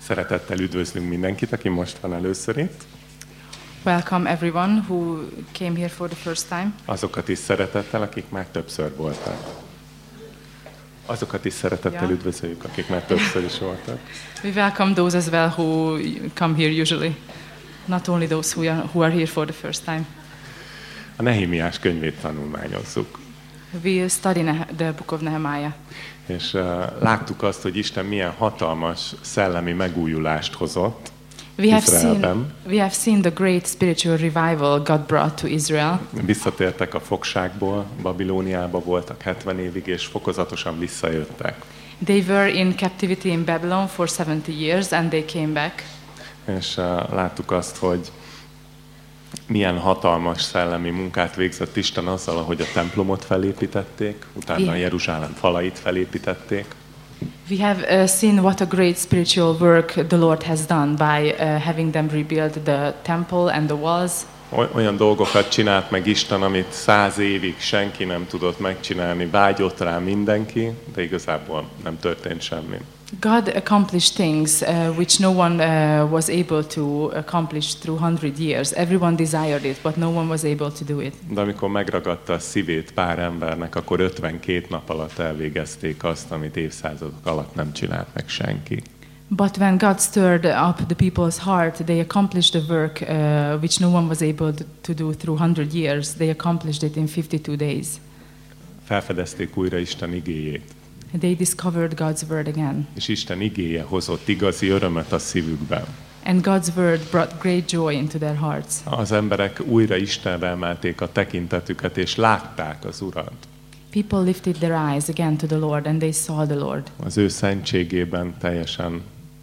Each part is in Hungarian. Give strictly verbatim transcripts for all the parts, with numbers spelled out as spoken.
Szeretettel üdvözlünk mindenkit, aki most van először itt. Welcome everyone who came here for the first time. Azokat is szeretettel, akik már többször voltak. Azokat is szeretettel Yeah. üdvözöljük, akik már többször is voltak. We welcome those as well who come here usually, not only those who are, who are here for the first time. A Nehemiás könyvét tanulmányozzuk. We study Ne- the book of Nehemiah. És uh, láttuk azt, hogy Isten milyen hatalmas szellemi megújulást hozott We have Izraelben. seen we have seen the great spiritual revival God brought to Israel. Visszatértek a fogságból, Babilóniába voltak hetven évig, és fokozatosan visszajöttek. They were in captivity in Babylon for seventy years and they came back. És uh, láttuk azt, hogy milyen hatalmas szellemi munkát végzett Isten azzal, ahogy a templomot felépítették, utána Igen. Jeruzsálem falait felépítették. We have uh, seen what a great spiritual work the Lord has done by uh, having them rebuild the temple and the walls. Oly- Olyan dolgokat csinált meg Isten, amit száz évig senki nem tudott megcsinálni, vágyott rá mindenki, de igazából nem történt semmi. God accomplished things uh, which no one uh, was able to accomplish through hundred years. Everyone desired it, but no one was able to do it. De amikor megragadta a szívét pár embernek, akkor ötvenkét nap alatt elvégezték azt, amit évszázadok alatt nem csinált meg senki. But when God stirred up the people's heart, they accomplished the work uh, which no one was able to do through hundred years. They accomplished it in fifty-two days. Felfedezték újra Isten igéjét, They discovered God's word again. és Isten igéje hozott igazi örömet a szívükben. And God's word brought great joy into their hearts. Az emberek újra Istenre emelték a tekintetüket, és látták az Urat. People lifted their eyes again to the Lord and they saw the Lord. Az ő szentségében teljesen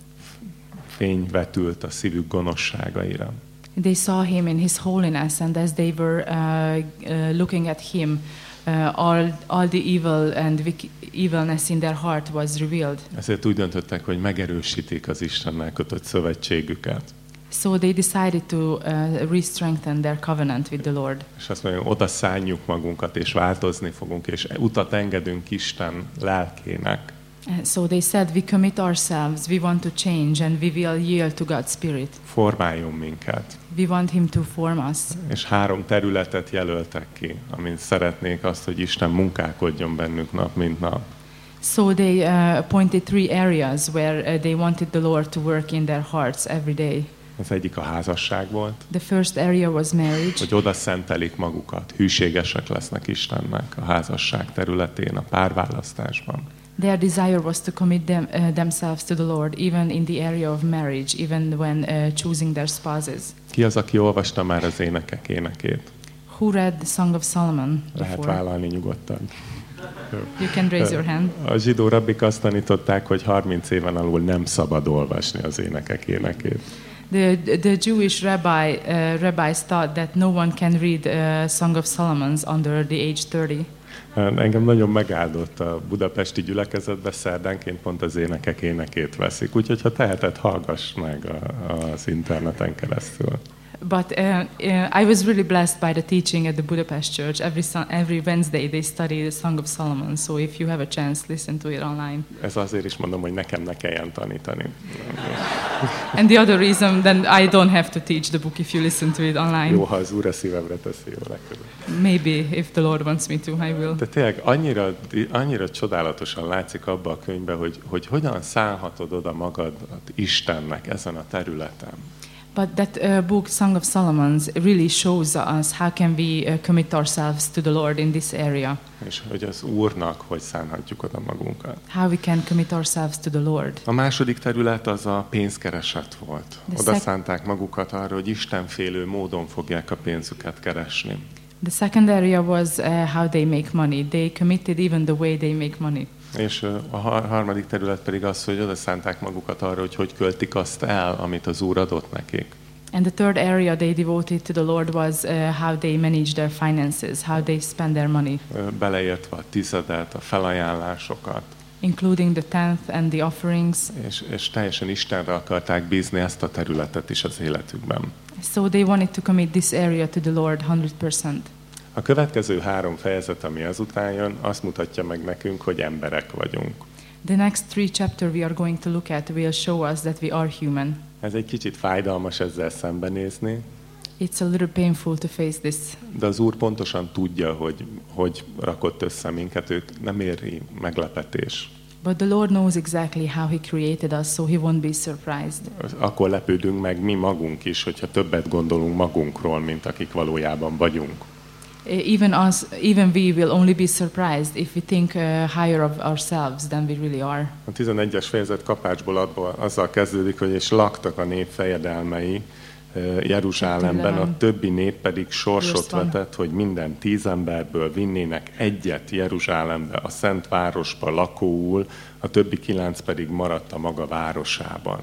fény vetült a szívük gonoszságaira. They saw him in his holiness, and as they were uh, uh, looking at him, uh, all, all the evil and wick- evilness in their heart was revealed. Ezért úgy döntöttek, hogy megerősítik az Istennel kötött szövetségüket. So they decided to uh, re-strengthen their covenant with the Lord. És azt mondjuk, oda szálljuk magunkat, és változni fogunk, és utat engedünk Isten lelkének. Uh, so they said, we commit ourselves, we want to change, and we will yield to God's Spirit. Formáljon minket. We want him to form us. És három területet jelöltek ki, amin szeretnék azt, hogy Isten munkálkodjon bennünk nap, mint nap. So they uh, appointed three areas where uh, they wanted the Lord to work in their hearts every day. Az egyik a házasság volt, The first area was marriage. hogy oda szentelik magukat, hűségesek lesznek Istennek a házasság területén, a párválasztásban. Their desire was to commit them, uh, themselves to the Lord, even in the area of marriage, even when uh, choosing their spouses. Ki az, aki olvasta már az énekek énekét? Who read the Song of Solomon Lehet before? vállalni nyugodtan. You can raise your hand. A zsidó rabbik azt tanították, hogy harminc éven alul nem szabad olvasni az énekek énekét. The, the Jewish rabbi, uh, rabbis thought that no one can read uh, Song of Solomon's under the age thirty. Engem nagyon megáldott a budapesti gyülekezetbe, szerdánként pont az énekek énekét veszik, úgyhogy ha teheted, hallgass meg a, az interneten keresztül. But uh, uh, I was really blessed by the teaching at the Budapest church. Every son- every Wednesday they study the Song of Solomon. So if you have a chance, listen to it online. Ez azért is mondom, hogy nekem ne kelljen tanítani. And the other reason, then I don't have to teach the book if you listen to it online. Jó, ha az Úr a szívemre teszi, jó legközelebb. Maybe if the Lord wants me to, I will. De tényleg annyira, annyira csodálatosan látszik abba a könyvbe, hogy, hogy hogyan szállhatod oda magadat Istennek ezen a területen. But that uh, book, Song of Solomon's, really shows us how can we uh, commit ourselves to the Lord in this area. És hogy az Úrnak hogy szánhatjuk oda magunkat. How we can commit ourselves to the Lord. A második terület az a pénzkereset volt. The Oda sec- szánták magukat arra, hogy istenfélő módon fogják a pénzüket keresni. The second area was uh, how they make money. They committed even the way they make money. És ö, a har- harmadik terület pedig az, hogy oda szánták magukat arra, hogy hogy költik azt el, amit az Úr adott nekik. And the third area they devoted to the Lord was uh, how they manage their finances, how they spend their money, Ö, Beleértve a tizedet, a felajánlásokat, including the tenth and the offerings. és, és teljesen Istenre akarták bízni ezt a területet is az életükben. So they wanted to commit this area to the Lord one hundred percent. A következő három fejezet, ami ezután jön, azt mutatja meg nekünk, hogy emberek vagyunk. The next three chapter we are going to look at will show us that we are human. Ez egy kicsit fájdalmas ezzel szembenézni. It's a little painful to face this. De az Úr pontosan tudja, hogy hogy rakott össze minket, őt nem éri meglepetés. But the Lord knows exactly how He created us, so He won't be surprised. Akkor lepődünk meg mi magunk is, hogyha többet gondolunk magunkról, mint akik valójában vagyunk. Even us, even we will only be surprised if we think uh, higher of ourselves than we really are. A tizenegyes fejezet kapácsból adva azzal kezdődik, hogy és laktak a nép fejedelmei Jeruzsálemben, a többi nép pedig sorsot vetett, hogy minden tíz emberből vinnének egyet Jeruzsálembe, a szent városba lakóul, a többi kilenc pedig maradt a maga városában.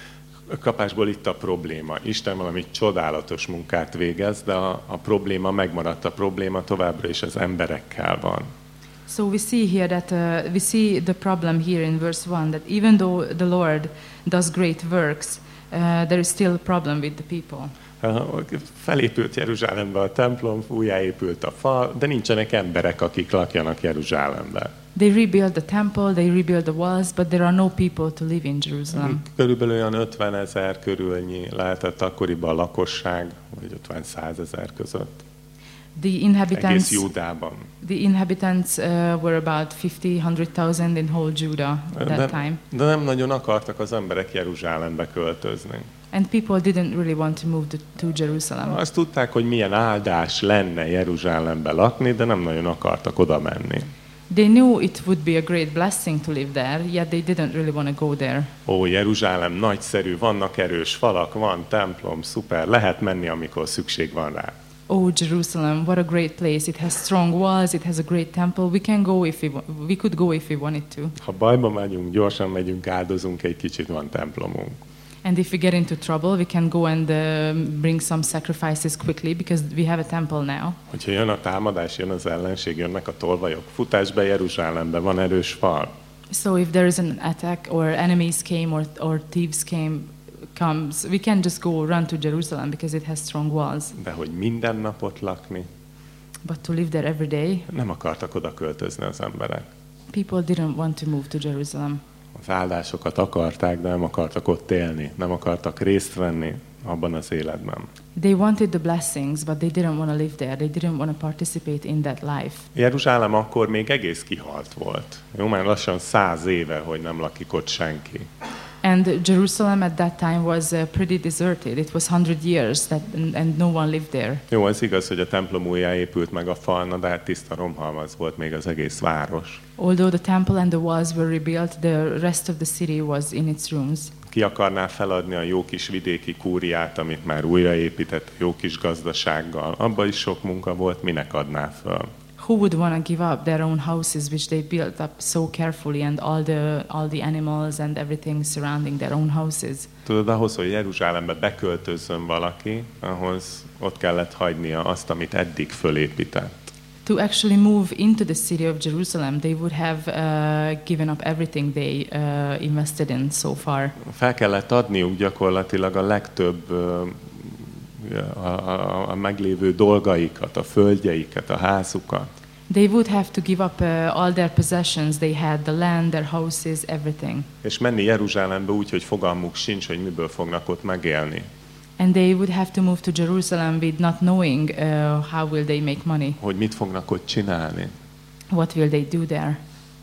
A kapásból itt a probléma. Isten valami csodálatos munkát végez, de a, a probléma megmaradt. A probléma továbbra is az emberekkel van. So we see here that uh, we see the problem here in verse one, that even though the Lord does great works, Uh, there is still a problem with the people. Uh, felépült Jeruzsálembe a templom, újjáépült a fal, de nincsenek emberek, akik lakjanak Jeruzsálembe. They rebuild the temple, they rebuild the walls, but there are no people to live in Jerusalem. Körülbelül olyan ötvenezer körülnyi lehetett akkoriban a lakosság, vagy ötven-százezer között. The inhabitants, egész Júdában. The inhabitants uh, were about fifty, one hundred thousand in whole Judah at that de, time. De nem nagyon akartak az emberek Jeruzsálembe költözni. And people didn't really want to move to, to Jerusalem. Azt tudták, hogy milyen áldás lenne Jeruzsálembe lakni, de nem nagyon akartak oda menni. They knew it would be a great blessing to live there, yet they didn't really want to go there. Ó, Jeruzsálem nagyszerű, vannak erős falak, van templom, szuper, lehet menni, amikor szükség van rá. Oh, Jerusalem, what a great place. It has strong walls, it has a great temple. We can go if we we could go if we wanted to. Ha bajba megyünk, gyorsan megyünk, áldozunk egy kicsit, van templomunk. And if we get into trouble, we can go and uh, bring some sacrifices quickly because we have a temple now. Hogyha jön a támadás, jön az ellenség, jönnek a tolvajok, futás be Jeruzsálembe, van erős fal. So if there is an attack or enemies came or or thieves came comes, we can just go run to Jerusalem because it has strong walls. De hogy minden napot lakni, but to live there every day, nem akartak oda költözni az emberek. People didn't want to move to Jerusalem. Az áldásokat akarták, de nem akartak ott élni, nem akartak részt venni abban az életben. They wanted the blessings, but they didn't want to live there. They didn't want to participate in that life. Jeruzsálem akkor még egész kihalt volt. Jó, már lassan száz éve, hogy nem lakik ott senki. And Jerusalem at that time was uh, pretty deserted. It was hundred years that and, and no one lived there. Jó, az igaz, hogy a templom újjáépült meg a fal, de hát tiszta romhalmaz volt még az egész város. Although the temple and the walls were rebuilt, the rest of the city was in its ruins. Ki akarná feladni a jó kis vidéki kúriát, amit már újraépített, jó kis gazdasággal? Abba is sok munka volt, minek adná föl? Who would want to give up their own houses, which they built up so carefully, and all the all the animals and everything surrounding their own houses? Tudod, ahhoz, hogy Jeruzsálembe beköltözzön valaki, ahhoz ott kellett hagynia azt, amit eddig fölépített. To actually move into the city of Jerusalem, they would have uh, given up everything they uh, invested in so far. Fel kellett adniuk gyakorlatilag a legtöbb uh, a, a, a meglévő dolgaikat, a földjeiket, a házukat. They would have to give up uh, all their possessions they had, the land, their houses, everything. És menni Jeruzsálembe úgy, hogy fogalmuk sincs, hogy miből fognak ott megélni. And they would have to move to Jerusalem with not knowing uh, how will they make money. Hogy mit fognak ott csinálni. What will they do there?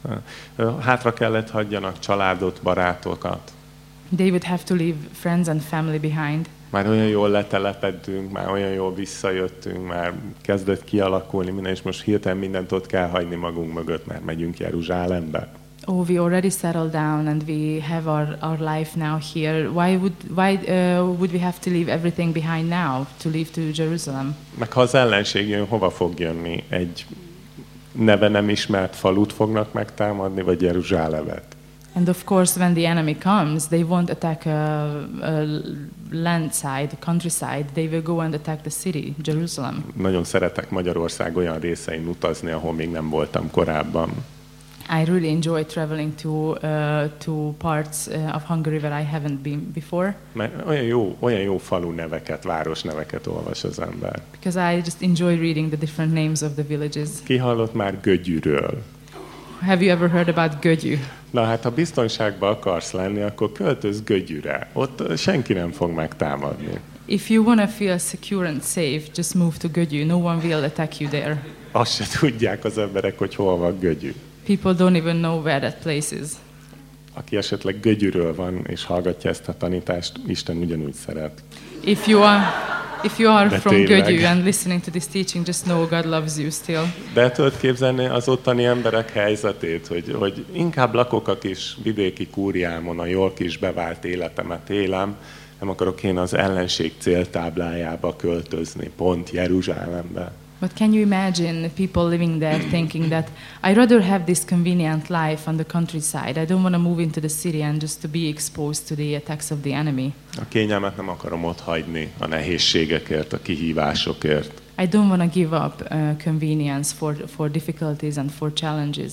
Hátra kellett hagyjanak családot, barátokat. They would have to leave friends and family behind. Már olyan jól letelepedtünk, már olyan jól visszajöttünk, már kezdett kialakulni minden, és most hirtelen mindent ott kell hagyni magunk mögött, mert megyünk Jeruzsálembe. Oh, we already settled down and we have our, our life now here. Why would why uh, would we have to leave everything behind now to leave to Jerusalem? Meg ha az ellenség jön, hova fog jönni? Egy neve nem ismert falut fognak megtámadni, vagy Jeruzsálemet? And of course, when the enemy comes, they won't attack a, a land side, a countryside. They will go and attack the city, Jerusalem. Nagyon szeretek Magyarország olyan részein utazni, ahol még nem voltam korábban. I really enjoy traveling to uh, to parts uh, of Hungary where I haven't been before. Mert olyan jó, olyan jó falu neveket, város neveket olvas az ember. Because I just enjoy reading the different names of the villages. Ki hallott már Gögyűről? Have you ever heard about Gögyű? Na hát, ha biztonságban akarsz lenni, akkor költöz Gögyűre. Ott senki nem fog megtámadni. If you want to feel secure and safe, just move to Gögyű. No one will attack you there. Azt se tudják az emberek, hogy hol van Gögyű. People don't even know where that place is. Aki esetleg Gögyűről van és hallgatja ezt a tanítást, Isten ugyanúgy szeret. If you are, if you are De from tényleg. Gögyű and listening to this teaching, just know God loves you still. De el tudod képzelni az ottani emberek helyzetét, hogy, hogy inkább lakok a kis vidéki kúriámon, a jól kis bevált életemet élem, nem akarok én az ellenség céltáblájába költözni, pont Jeruzsálembe. But can you imagine people living there thinking that I'd rather have this convenient life on the countryside. I don't want to move into the city and just to be exposed to the attacks of the enemy. A kényelmet nem akarom ott hagyni a nehézségekért, a kihívásokért. I don't want to give up uh, convenience for, for difficulties and for challenges.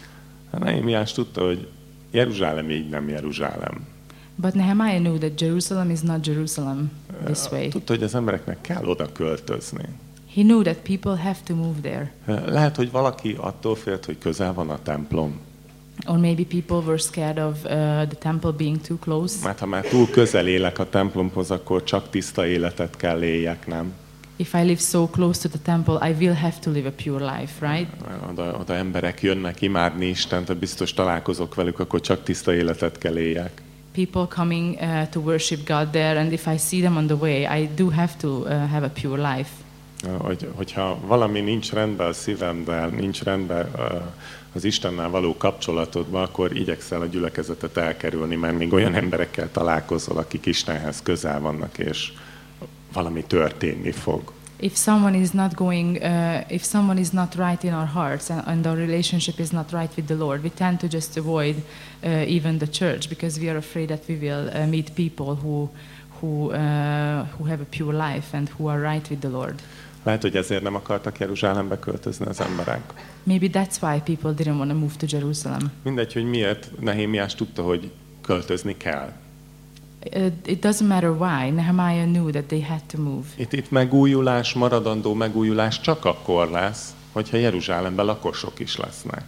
Nehemiás tudta, hogy Jeruzsálem így nem Jeruzsálem. But Nehemiah knew that Jerusalem is not Jerusalem this way. Tudta, hogy az embereknek kell oda költözni. He knew that people have to move there. Lehet, hogy valaki attól félt, hogy közel van a templom. Or maybe people were scared of uh, the temple being too close. Mert ha már túl közel élek a templomhoz, akkor csak tiszta életet kell éljek, nem? If I live so close to the temple, I will have to live a pure life, right? Oda, oda emberek jönnek imádni Istent, ha biztos találkozok velük, akkor csak tiszta életet kell éljek. People coming uh, to worship God there, and if I see them on the way, I do have to uh, have a pure life. Hogy, hogyha valami nincs rendben a szívemben, nincs rendben az Istennel való kapcsolatodban, akkor igyekszel a gyülekezetet elkerülni, mert még olyan emberekkel találkozol, akik Istenhez közel vannak, és valami történni fog. If someone is not going, uh, if someone is not right in our hearts and, and our relationship is not right with the Lord, we tend to just avoid uh, even the church because we are afraid that we will uh, meet people who, who, uh, who have a pure life and who are right with the Lord. Lehet, hogy ezért nem akartak Jeruzsálembe költözni az emberek. Maybe that's why people didn't want to move to Jerusalem. Mindegy, hogy miért, Nehémiás tudta, hogy költözni kell. Uh, it doesn't matter why. Nehemiah knew that they had to move. Itt, itt megújulás, maradandó megújulás csak akkor lesz, hogyha Jeruzsálemben lakosok is lesznek.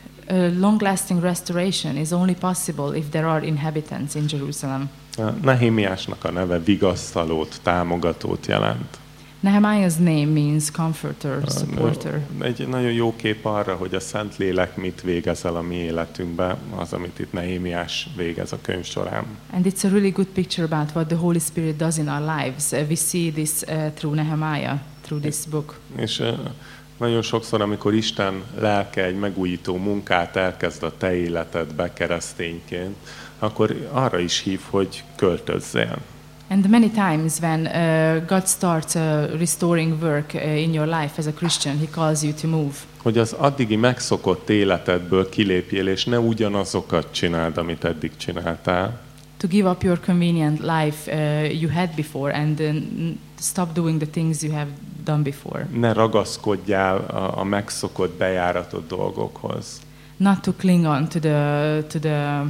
A long-lasting restoration is only possible if there are inhabitants in Jerusalem. Nehémiásnak a neve vigasztalót, támogatót jelent. Nehemiah's name means comforter, supporter. Egy nagyon jó kép arra, hogy a Szentlélek mit végez el a mi életünkben, az, amit itt Nehémiás végez a könyv során. And it's a really good picture about what the Holy Spirit does in our lives. Uh, we see this uh, through Nehemiah, through this book. És uh, nagyon sokszor, amikor Isten lelke egy megújító munkát elkezd a te életedbe keresztényként, akkor arra is hív, hogy költözzél. And many times when uh, God starts a restoring work uh, in your life as a Christian, He calls you to move. Hogy az addigi megszokott életedből kilépjél, és ne ugyanazokat csináld, amit eddig csináltál. To give up your convenient life uh, you had before and uh, stop doing the things you have done before. Ne ragaszkodjál a, a megszokott, bejáratott dolgokhoz. Not to cling on to the to the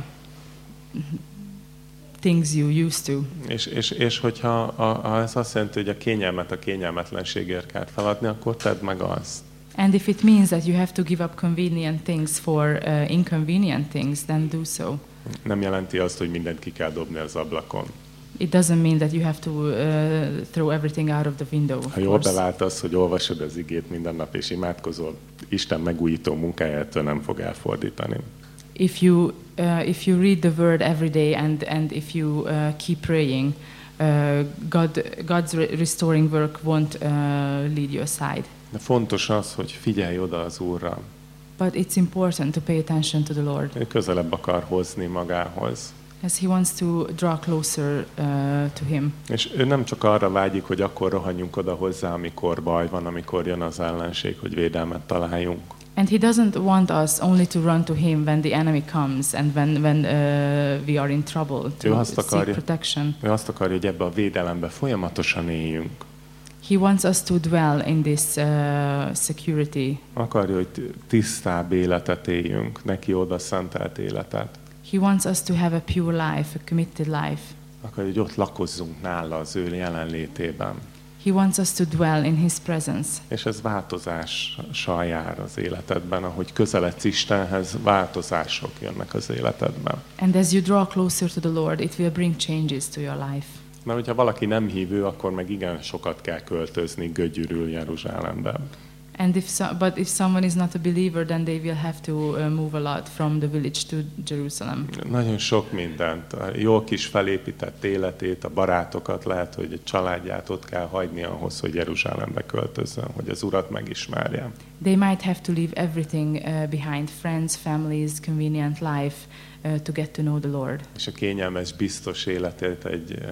things you used to. És, és, és hogyha a, a, ez azt jelenti, hogy a kényelmet a kényelmetlenségért kell feladni, akkor tedd meg azt. And if it means that you have to give up convenient things for uh, inconvenient things, then do so. Nem jelenti azt, hogy mindent ki kell dobni az ablakon. It doesn't mean that you have to uh, throw everything out of the window. Ha jól bevált az, hogy olvasod az igét minden nap és imádkozol, Isten megújító munkájától nem fog elfordítani. If you uh, if you read the word every day and and if you uh, keep praying, uh, God God's re- restoring work won't uh, lead you aside. De fontos az, hogy figyelj oda az Úrra. But it's important to pay attention to the Lord. Ő közelebb akar hozni magához. As He wants to draw closer uh, to Him. És ő nem csak arra vágyik, hogy akkor rohanjunk oda hozzá, amikor baj van, amikor jön az ellenség, hogy védelmet találjunk. And He doesn't want us only to run to Him when the enemy comes and when when uh, we are in trouble to seek protection. Ő azt akarja, hogy ebbe a védelembe folyamatosan éljünk. He wants us to dwell in this uh, security. Akarja, hogy tisztább életet éljünk, neki oda szentelt életet. He wants us to have a pure life, a committed life. Akarja, hogy ott lakozzunk nála az ő jelenlétében. He wants us to dwell in His presence. És ez változással jár az életedben, ahogy közeledsz Istenhez, változások jönnek az életedben. And as you draw closer to the Lord, it will bring changes to your life. Mert hogyha valaki nem hívő, akkor meg igen sokat kell költözni gögyűrül Jeruzsálembe. And if so, but if someone is not a believer, then they will have to uh, move a lot from the village to Jerusalem. Nagyon sok mindent, a jól kis felépített életét, a barátokat, lehet, hogy egy családját ott kell hagyni ahhoz, hogy Jeruzsálembe költözzön, hogy az Urat megismerje. They might have to leave everything uh, behind, friends, families, convenient life, uh, to get to know the Lord. És a kényelmes, biztos életét egy uh,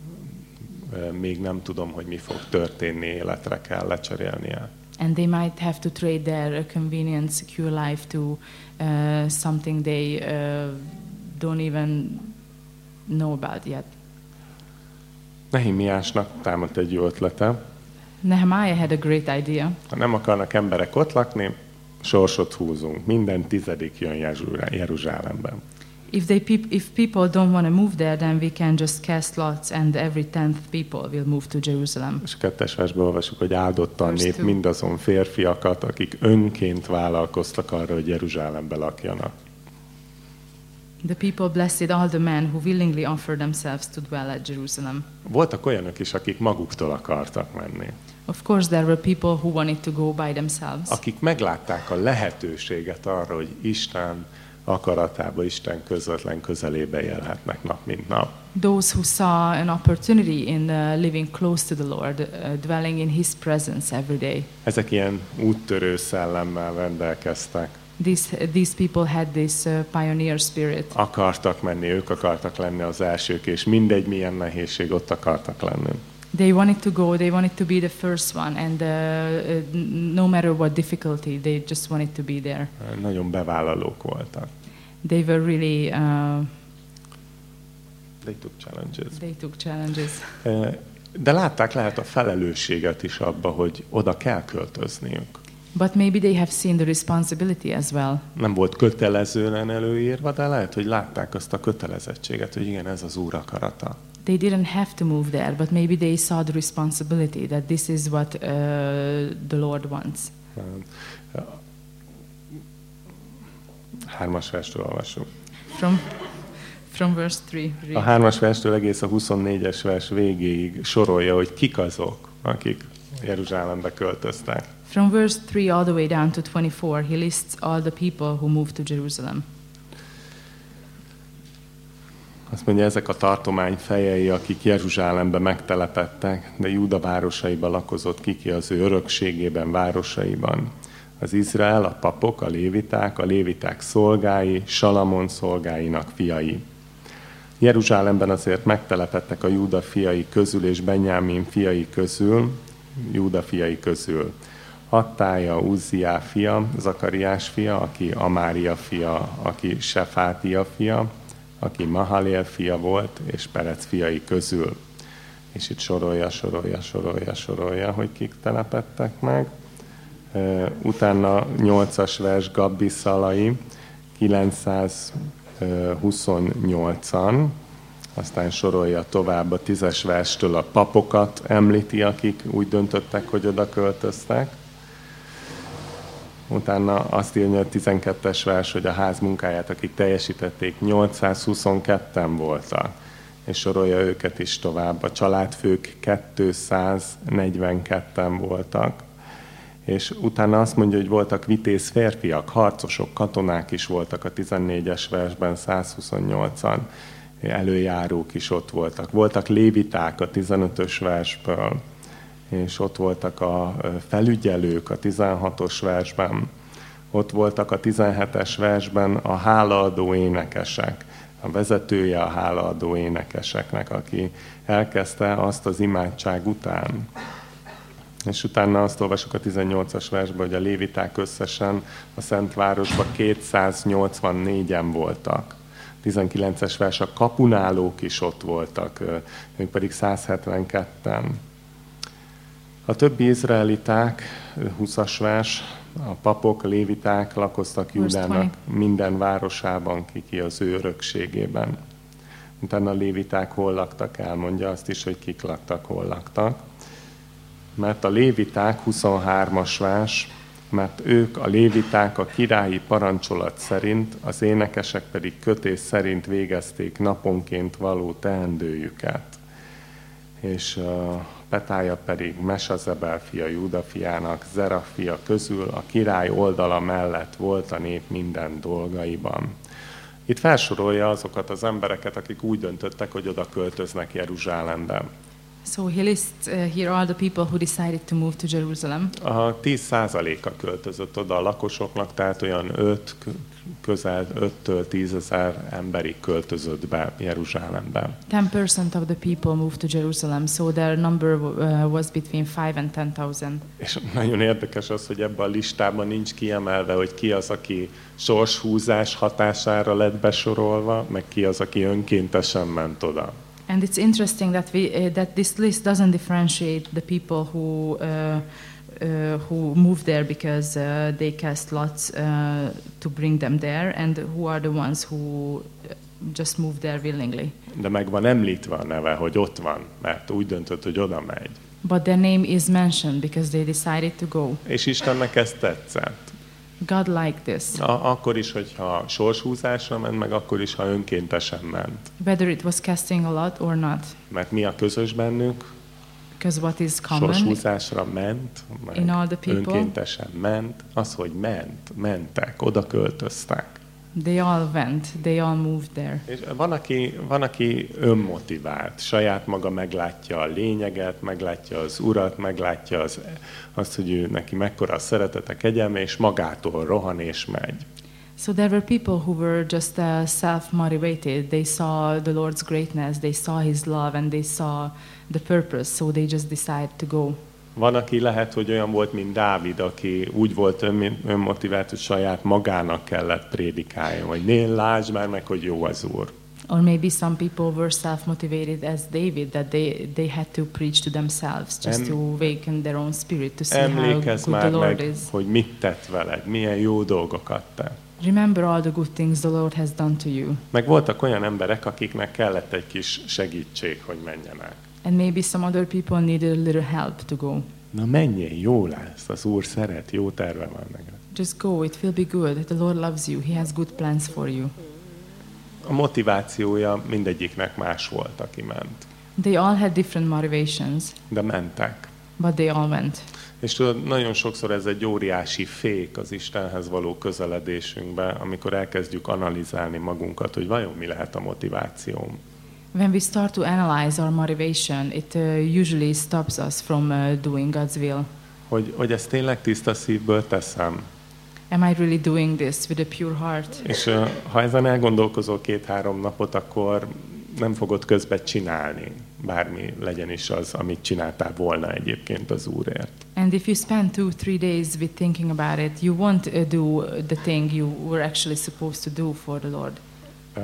uh, még nem tudom, hogy mi fog történni, életre kell lecserélnie. And they might have to trade their convenient, secure life to uh, something they uh, don't even know about yet. Nehemiásnak támadt egy jó ötlete. Nehemiah had a great idea. Ha nem akarnak emberek ott lakni, sorsot húzunk. Minden tizedik jön Jeruzsálemben. If they peop- if people don't want to move there, then we can just cast lots, and every tenth people will move to Jerusalem. És a kettes versben olvasjuk, hogy áldotta a nép two. mindazon férfiakat, akik önként vállalkoztak arra, hogy Jeruzsálembe lakjanak. The people blessed all the men who willingly offered themselves to dwell at Jerusalem. Voltak olyanok is, akik maguktól akartak menni. Of course, there were people who wanted to go by themselves. Akik meglátták a lehetőséget arra, hogy Isten akaratába, Isten közvetlen közelébe élhetnek nap mint nap. Those who saw an opportunity in uh, living close to the Lord, uh, dwelling in His presence every day. Ezek ilyen úttörő szellemmel rendelkeztek. These, these people had this uh, pioneer spirit. Akartak menni, ők akartak lenni az elsők, és mindegy milyen nehézség, ott akartak lenni. They wanted to go, they wanted to be the first one, and uh, uh, no matter what difficulty, they just wanted to be there. Nagyon bevállalók voltak. They were really, uh, They took challenges. they took challenges. De látták lehet a felelősséget is abba, hogy oda kell költözniük. But maybe they have seen the responsibility as well. Nem volt kötelezően előírva, de lehet, hogy látták azt a kötelezettséget, hogy igen, ez az Úr akarata. They didn't have to move there, but maybe they saw the responsibility that this is what uh, the Lord wants. Hármas verstől olvasunk. From, from verse three. A hármas verstől egész a huszonnégyes vers végéig sorolja, hogy kik azok, akik Jeruzsálembe költöztek. From verse three all the way down to twenty-four, he lists all the people who moved to Jerusalem. Azt mondja, ezek a tartomány fejei, akik Jeruzsálembe megtelepedtek, de Júda városaiban lakozott kiki az ő örökségében, városaiban. Az Izrael, a papok, a léviták, a léviták szolgái, Salamon szolgáinak fiai. Jeruzsálemben azért megtelepedtek a Júda fiai közül és Benjámin fiai közül, Júda fiai közül. Attája, Uzziá fia, Zakariás fia, aki Amária fia, aki Sefátia fia, aki Mahalél fia volt, és Perec fiai közül. És itt sorolja, sorolja, sorolja, sorolja, hogy kik telepedtek meg. Utána nyolcas vers Gabbi szalai, kilencszázhuszonnyolcan, aztán sorolja tovább a tízes verstől a papokat említi, akik úgy döntöttek, hogy oda költöztek. Utána azt írja a tizenkettes vers, hogy a ház munkáját, akik teljesítették, nyolcszázhuszonketten voltak, és sorolja őket is tovább. A családfők kétszáznegyvenketten voltak, és utána azt mondja, hogy voltak vitéz férfiak, harcosok, katonák is voltak a tizennégyes versben, százhuszonnyolcan, előjárók is ott voltak. Voltak léviták a tizenötös versből, és ott voltak a felügyelők a tizenhatos versben, ott voltak a tizenhetes versben a hálaadó énekesek, a vezetője a hálaadó énekeseknek, aki elkezdte azt az imádság után. És utána azt olvasok a tizennyolcas versben, hogy a léviták összesen a Szentvárosban kétszáznyolcvannégyen voltak. tizenkilences vers, a kapunálók is ott voltak, ők pedig százhetvenketten. A többi izraeliták, huszas vers, a papok, léviták lakoztak Júdának minden városában, kiki az ő örökségében. Utána a léviták hol laktak, elmondja azt is, hogy kik laktak, hol laktak. mert a léviták, huszonhármas vers, mert ők a léviták a királyi parancsolat szerint, az énekesek pedig kötés szerint végezték naponként való teendőjüket. És uh, Petája pedig Mesazebel fia Júda fiának, Zerah fia közül a király oldala mellett volt a nép minden dolgaiban. Itt felsorolja azokat az embereket, akik úgy döntöttek, hogy oda költöznek Jeruzsálembe. So he lists uh, here all the people who decided to move to Jerusalem. A tíz százaléka költözött oda a lakosoknak, tehát olyan öt, közel öttől tízezer emberig költözött be Jeruzsálembe. ten percent of the people moved to Jerusalem, so their number uh, was between five and ten thousand. És nagyon érdekes az, hogy ebben a listában nincs kiemelve, hogy ki az, aki sorshúzás hatására lett besorolva, meg ki az, aki önkéntesen ment oda. And it's interesting that we uh, that this list doesn't differentiate the people who uh, uh, who moved there because uh, they cast lots uh, to bring them there, and who are the ones who just moved there willingly. De meg van említve a neve, hogy ott van, mert úgy döntött, hogy oda megy. But their name is mentioned because they decided to go. És Istennek ez tetszett. God liked this. A, akkor is, hogyha sorshúzásra ment, meg akkor is, ha önkéntesen ment. Whether it was casting a lot or not. Mert mi a közös bennük? Because what is common Sorshúzásra ment, meg in all the people, önkéntesen ment, az, hogy ment, mentek, oda költöztek. They all went, they all moved there. És van, aki, van, aki önmotivált, saját maga meglátja a lényeget, meglátja az Urat, meglátja az, azt, hogy ő neki mekkora a szeretete, kegyelme, és magától rohan és megy. So there were people who were just uh, self-motivated. They saw the Lord's greatness, they saw His love, and they saw the purpose, so they just decided to go. Van, aki lehet, hogy olyan volt, mint Dávid, aki úgy volt ön, önmotivált, hogy saját magának kellett prédikálni, hogy nél lásd már meg, hogy jó az Úr. Or maybe some people were self-motivated as David, that they, they had to preach to themselves, just em, to awaken their own spirit, to see how good the Lord meg, is. Hogy mit tett veled, milyen jó dolgokat te. Remember all the good things the Lord has done to you. Meg voltak olyan emberek, akiknek kellett egy kis segítség, hogy menjenek. And maybe some other people needed a little help to go. Na menjél, jó lesz, az Úr szeret, jó terve van neked. Just go, it will be good. The Lord loves you. He has good plans for you. A motivációja mindegyiknek más volt, aki ment. They all had different motivations. De mentek. But they all went. És tudod, nagyon sokszor ez egy óriási fék az Istenhez való közeledésünkbe, amikor elkezdjük analizálni magunkat, hogy vajon mi lehet a motivációm. When we start to analyze our motivation, it uh, usually stops us from uh, doing God's will. Hogy, hogy ezt tényleg tiszta szívből teszem. Am I really doing this with a pure heart? És uh, ha ezen elgondolkozol két-három napot, akkor nem fogod közben csinálni, bármi legyen is az, amit csináltál volna egyébként az Úrért. And if you spend two, three days with thinking about it, you won't uh, do the thing you were actually supposed to do for the Lord. Uh,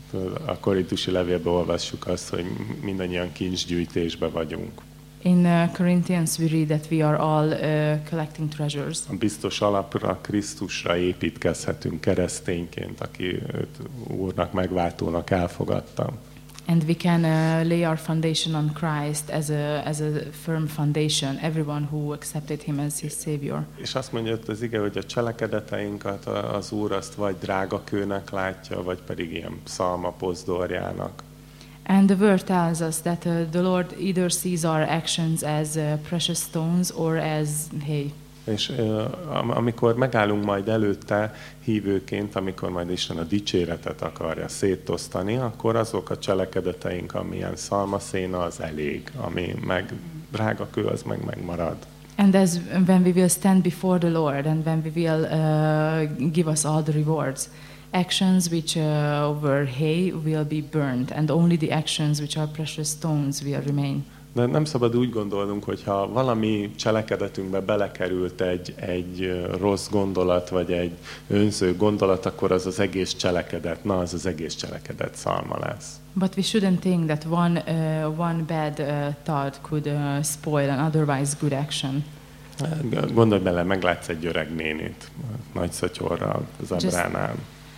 a Korintusi levélben olvassuk azt, hogy mindannyian kincsgyűjtésbe vagyunk. In uh, Corinthians we read that we are all uh, collecting treasures. A biztos alapra, Krisztusra építkezhetünk keresztényként, aki őt Úrnak, megváltónak elfogadta. And we can uh, lay our foundation on Christ as a as a firm foundation. Everyone who accepted Him as His Savior. És azt mondja ott az ige, hogy a cselekedeteinket az Úr azt vagy drágakőnek látja, vagy pedig ilyen pszalma pozdorjának. And the word tells us that uh, the Lord either sees our actions as uh, precious stones or as hay. És uh, amikor megállunk majd előtte hívőként, amikor majd Isten a dicséretet akarja szétosztani, akkor azok a cselekedeteink, amilyen szalmaszéna, az elég, ami meg drága kő, az meg megmarad. And as when we will stand before the Lord and when we will uh, give us all the rewards, actions which uh, were hay will be burned, and only the actions which are precious stones will remain. De nem szabad úgy gondolnunk, hogy ha valami cselekedetünkbe belekerült egy, egy rossz gondolat, vagy egy önző gondolat, akkor az az egész cselekedet, na az az egész cselekedet szalma lesz. But we shouldn't think that one, uh, one bad uh, thought could uh, spoil an otherwise good action. Gondolj bele, meglátsz egy öreg nénit, nagy szatyorral, az Abránál.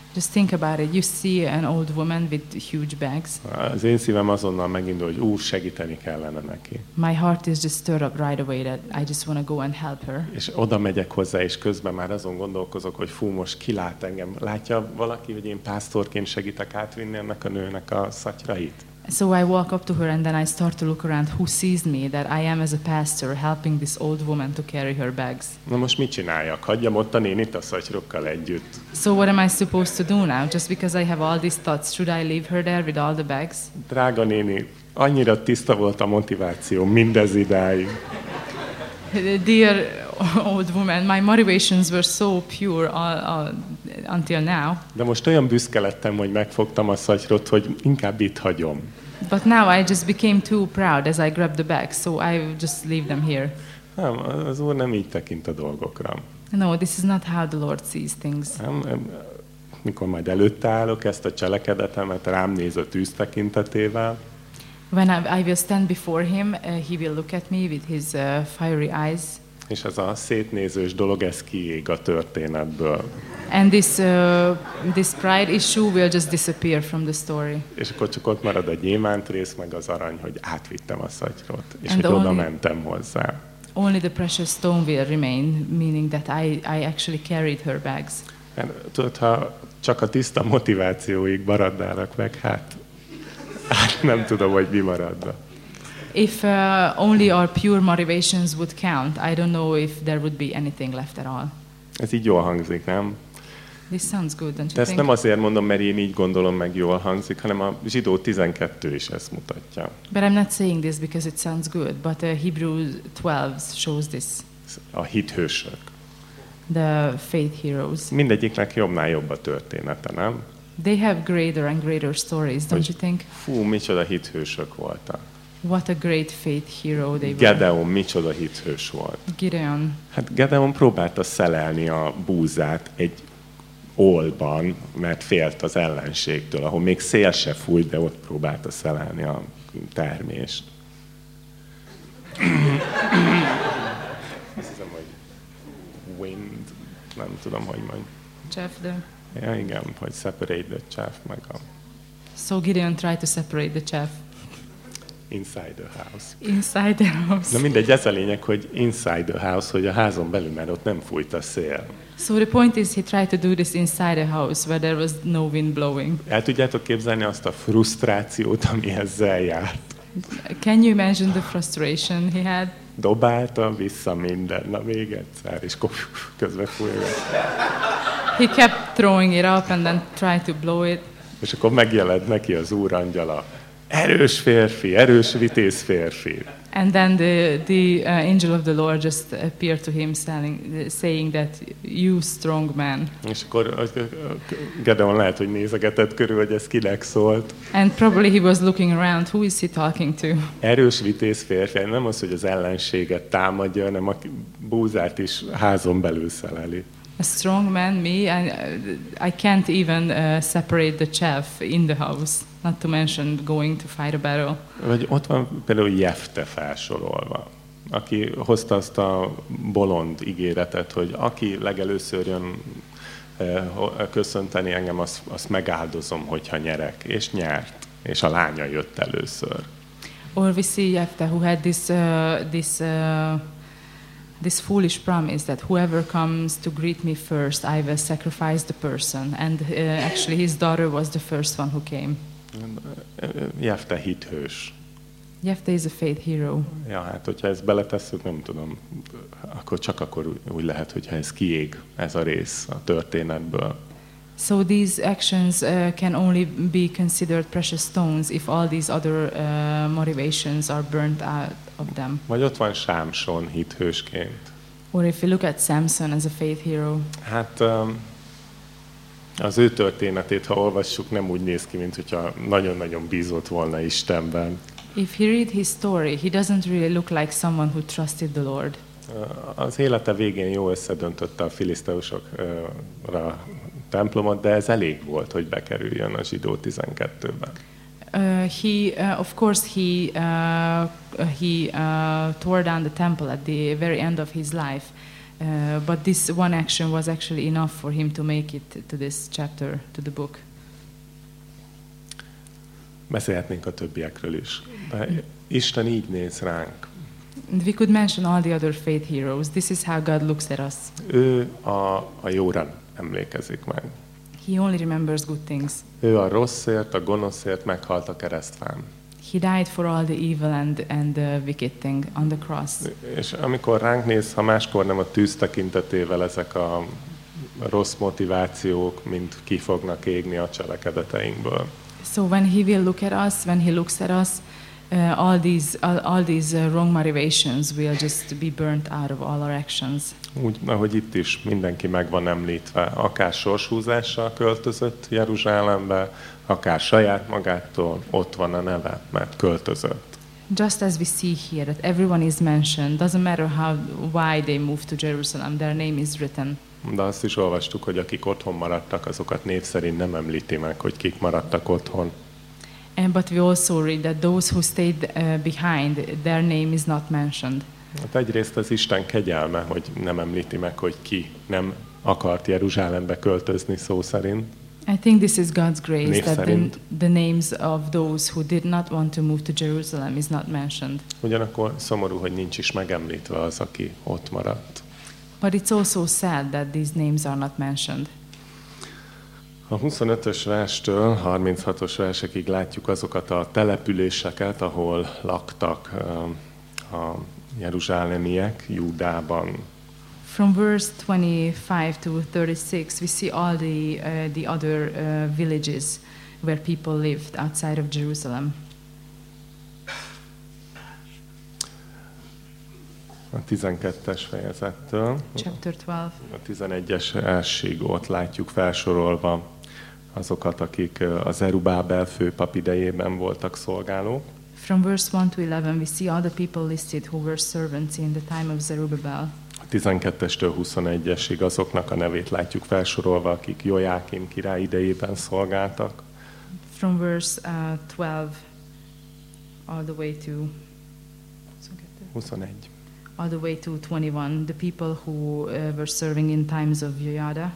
Just think about it. You see an old woman with huge bags. Az én szívem azonnal megindul, hogy ú, segíteni kellene neki. My heart is just stirred up right away that I just want to go and help her. És oda megyek hozzá, és közben már azon gondolkozok, hogy fú, most ki lát engem. Látja valaki, hogy én pásztorként segítek átvinni ennek a nőnek a szatyrait? So I walk up to her and then I start to look around who sees me, that I am as a pastor helping this old woman to carry her bags. Na most mit csináljak? Hagyjam ott a nénit a szatyrokkal együtt. So what am I supposed to do now? Just because I have all these thoughts, should I leave her there with all the bags? Drága néni, annyira tiszta volt a motiváció mindez idáig. Dear old woman, my motivations were so pure all, all, until now. De most olyan büszke lettem, hogy megfogtam a szatyrot, hogy inkább itt hagyom. But now I just became too proud as I grabbed the bags, so I just leave them here. Nem, az Úr nem így tekint a dolgokra. No, this is not how the Lord sees things. Nem, mikor majd előtte állok, ezt a cselekedetemet rám néz a tűz tekintetével, When I, I will stand before him, uh, he will look at me with his uh, fiery eyes. és ez a szétnézős dolog, ez kiég a történetből. And this, uh, this pride issue will just disappear from the story. És akkor csak ott marad a gyémánt rész, meg az arany, hogy átvittem a szatyrot, és And hogy oda only- mentem hozzá. Only the precious stone will remain, meaning that I, I actually carried her bags. Mert tudod, ha csak a tiszta motivációig maradnának meg, hát, hát nem tudom, hogy mi maradna. If uh, only our pure motivations would count, I don't know if there would be anything left at all. Ez így jól hangzik, nem? This sounds good, don't De you ezt think? nem azért mondom, mert én így gondolom, meg jól hangzik, hanem a Zsidó tizenkettő is ezt mutatja. But I'm not saying this because it sounds good, but uh, Hebrews twelve shows this. A hithősök. The faith heroes. Mindegyiknek jobbnál jobb a története, nem? They have greater and greater stories, don't Hogy- you think? Fú, micsoda hithősök voltak. What a great faith hero they were. Gedeon micsoda hithős volt. Gideon. Hát Gedeon próbálta szelelni a búzát egy olban, mert félt az ellenségtől, ahol még szél se fújt, de ott próbálta szelelni a termést. Azt hiszem, hogy wind, nem tudom, hogy majd. Jeff, the... Ja, igen, hogy separate the chaff, meg a So Gideon tried to separate the chaff inside the house. inside the house. Na mindegy, ez a lényeg, hogy inside the house, hogy a házon belül, mert ott nem fújt a szél. So the point is he tried to do this inside the house where there was no wind blowing. El tudjátok képzelni azt a frusztrációt, ami ezzel járt? Can you imagine the frustration he had? Dobálta vissza minden, na még egyszer, és akkor közben fújja. He kept throwing it up and then tried to blow it. És akkor megjelent neki az Úr angyala. Erős férfi, erős vitéz férfi. And then the, the uh, angel of the Lord just appeared to him saying, saying that you strong man. És akkor Gedeon lehet, hogy nézegetett körül, hogy ez kinek szólt. And probably he was looking around, who is he talking to? Erős vitéz férfi, nem az, hogy az ellenséget támadja, hanem a búzát is házon belül szeleli. A strong man, me, I, I can't even uh, separate the chaff in the house, not to mention going to fight a battle. Vagy ott van például Jefte felsorolva, aki hozta azt a bolond ígéretet, hogy aki legelőször jön eh, köszönteni engem, azt, azt megáldozom, hogyha nyerek. És nyert. És a lánya jött először. Or we see Jephthah who had this, uh, this, uh, this foolish promise that whoever comes to greet me first, I will sacrifice the person. And uh, actually his daughter was the first one who came. Jefte hithős. Jephthah is a faith hero. Ja, hát hogyha ezt beletesszük, nem tudom, akkor csak akkor úgy lehet, hogyha ez kiég, ez a rész a történetből. So these actions uh, can only be considered precious stones if all these other uh, motivations are burnt out of them. Vagy ott van Sámson hithősként. Or if you look at Samson as a faith hero. Hát um, az ő történetét, ha olvassuk, nem úgy néz ki, mint hogyha nagyon-nagyon bízott volna Istenben. If you read his story, he doesn't really look like someone who trusted the Lord. Az élete végén jó összedöntötte a filiszteusokra templomot, de ez elég volt, hogy bekerüljön a Zsidó tizenkettőben. Uh, he, uh, of course, he uh, he uh, tore down the temple at the very end of his life, Uh, but this one action was actually enough for him to make it to this chapter, to the book. Beszélhetnénk a többiekről is. De Isten így néz ránk. And we could mention all the other faith heroes. This is how God looks at us. Ő a, a jóra emlékezik meg. He only remembers good things. Ő a rosszért, a gonoszért meghalt a keresztfán. He died for all the evil and, and the wicked thing on the cross. És amikor ránk néz, ha máskor nem a tűz tekintetével ezek a rossz motivációk, mind ki fognak égni a cselekedeteinkből. So when he will look at us, when he looks at us, uh, all these all, all these uh, wrong motivations will just be burnt out of all our actions. Úgy, ahogy itt is mindenki meg van említve, akár sorshúzással költözött Jeruzsálembe, akár saját magától, ott van a neve, mert költözött. Just as we see here that everyone is mentioned, doesn't matter how why they moved to Jerusalem, their name is written. De azt is olvastuk, hogy akik otthon maradtak, azokat név szerint nem említi meg, hogy kik maradtak otthon. And but we also read that those who stayed uh, behind, their name is not mentioned. Hát egyrészt az Isten kegyelme, hogy nem említi meg, hogy ki nem akart Jeruzsálembe költözni szó szerint. I think this is God's grace Név that the, szerint. the names of those who did not want to move to Jerusalem is not mentioned. Ugyanakkor szomorú, hogy nincs is megemlítve az, aki ott maradt. But it's also sad that these names are not mentioned. A huszonötös verstől harminchatos versekig látjuk azokat a településeket, ahol laktak uh, a jeruzsálemiek Júdában. From verse twenty-five to thirty-six, we see all the uh, the other uh, villages where people lived outside of Jerusalem. A tizenkettes fejezettől Chapter twelve. a tizenegyes elség ott látjuk felsorolva azokat, akik a Zerubábel főpap idejében voltak szolgálók. From verse one to eleven, we see all the people listed who were servants in the time of Zerubbabel. A tizenkettestől huszonegyesig azoknak a nevét látjuk felsorolva, akik Jojákim király idejében szolgáltak. From verse uh, twelve all the way to huszonegy. all the way to twenty-one, the people who uh, were serving in times of Joiada.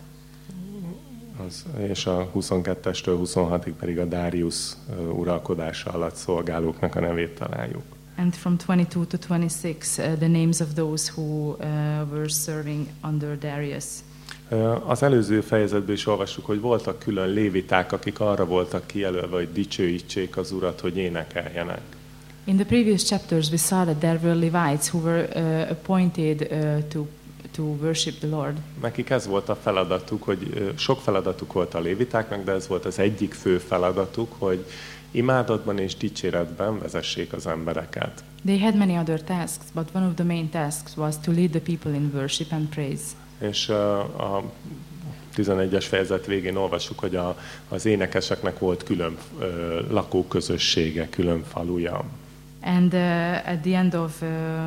Az, és a huszonkettestől huszonhatig pedig a Dárius uh, uralkodása alatt szolgálóknak a nevét találjuk. And from twenty-two to twenty-six, uh, the names of those who uh, were serving under Darius. Uh, az előző fejezetben is olvassuk, hogy voltak külön léviták, akik arra voltak kijelölve, hogy dicsőítsék az Urat, hogy énekeljenek. In the previous chapters, we saw that there were Levites who were uh, appointed uh, to to worship the Lord. Nekik ez volt a feladatuk, hogy sok feladatuk volt a lévitáknak, de ez volt az egyik fő feladatuk, hogy imádatban és dicséretben vezessék az embereket. They had many other tasks, but one of the main tasks was to lead the people in worship and praise. És uh, a tizenegyes fejezet végén olvassuk, hogy a, az énekeseknek volt külön uh, lakóközössége, külön faluja. And uh, at the end of uh,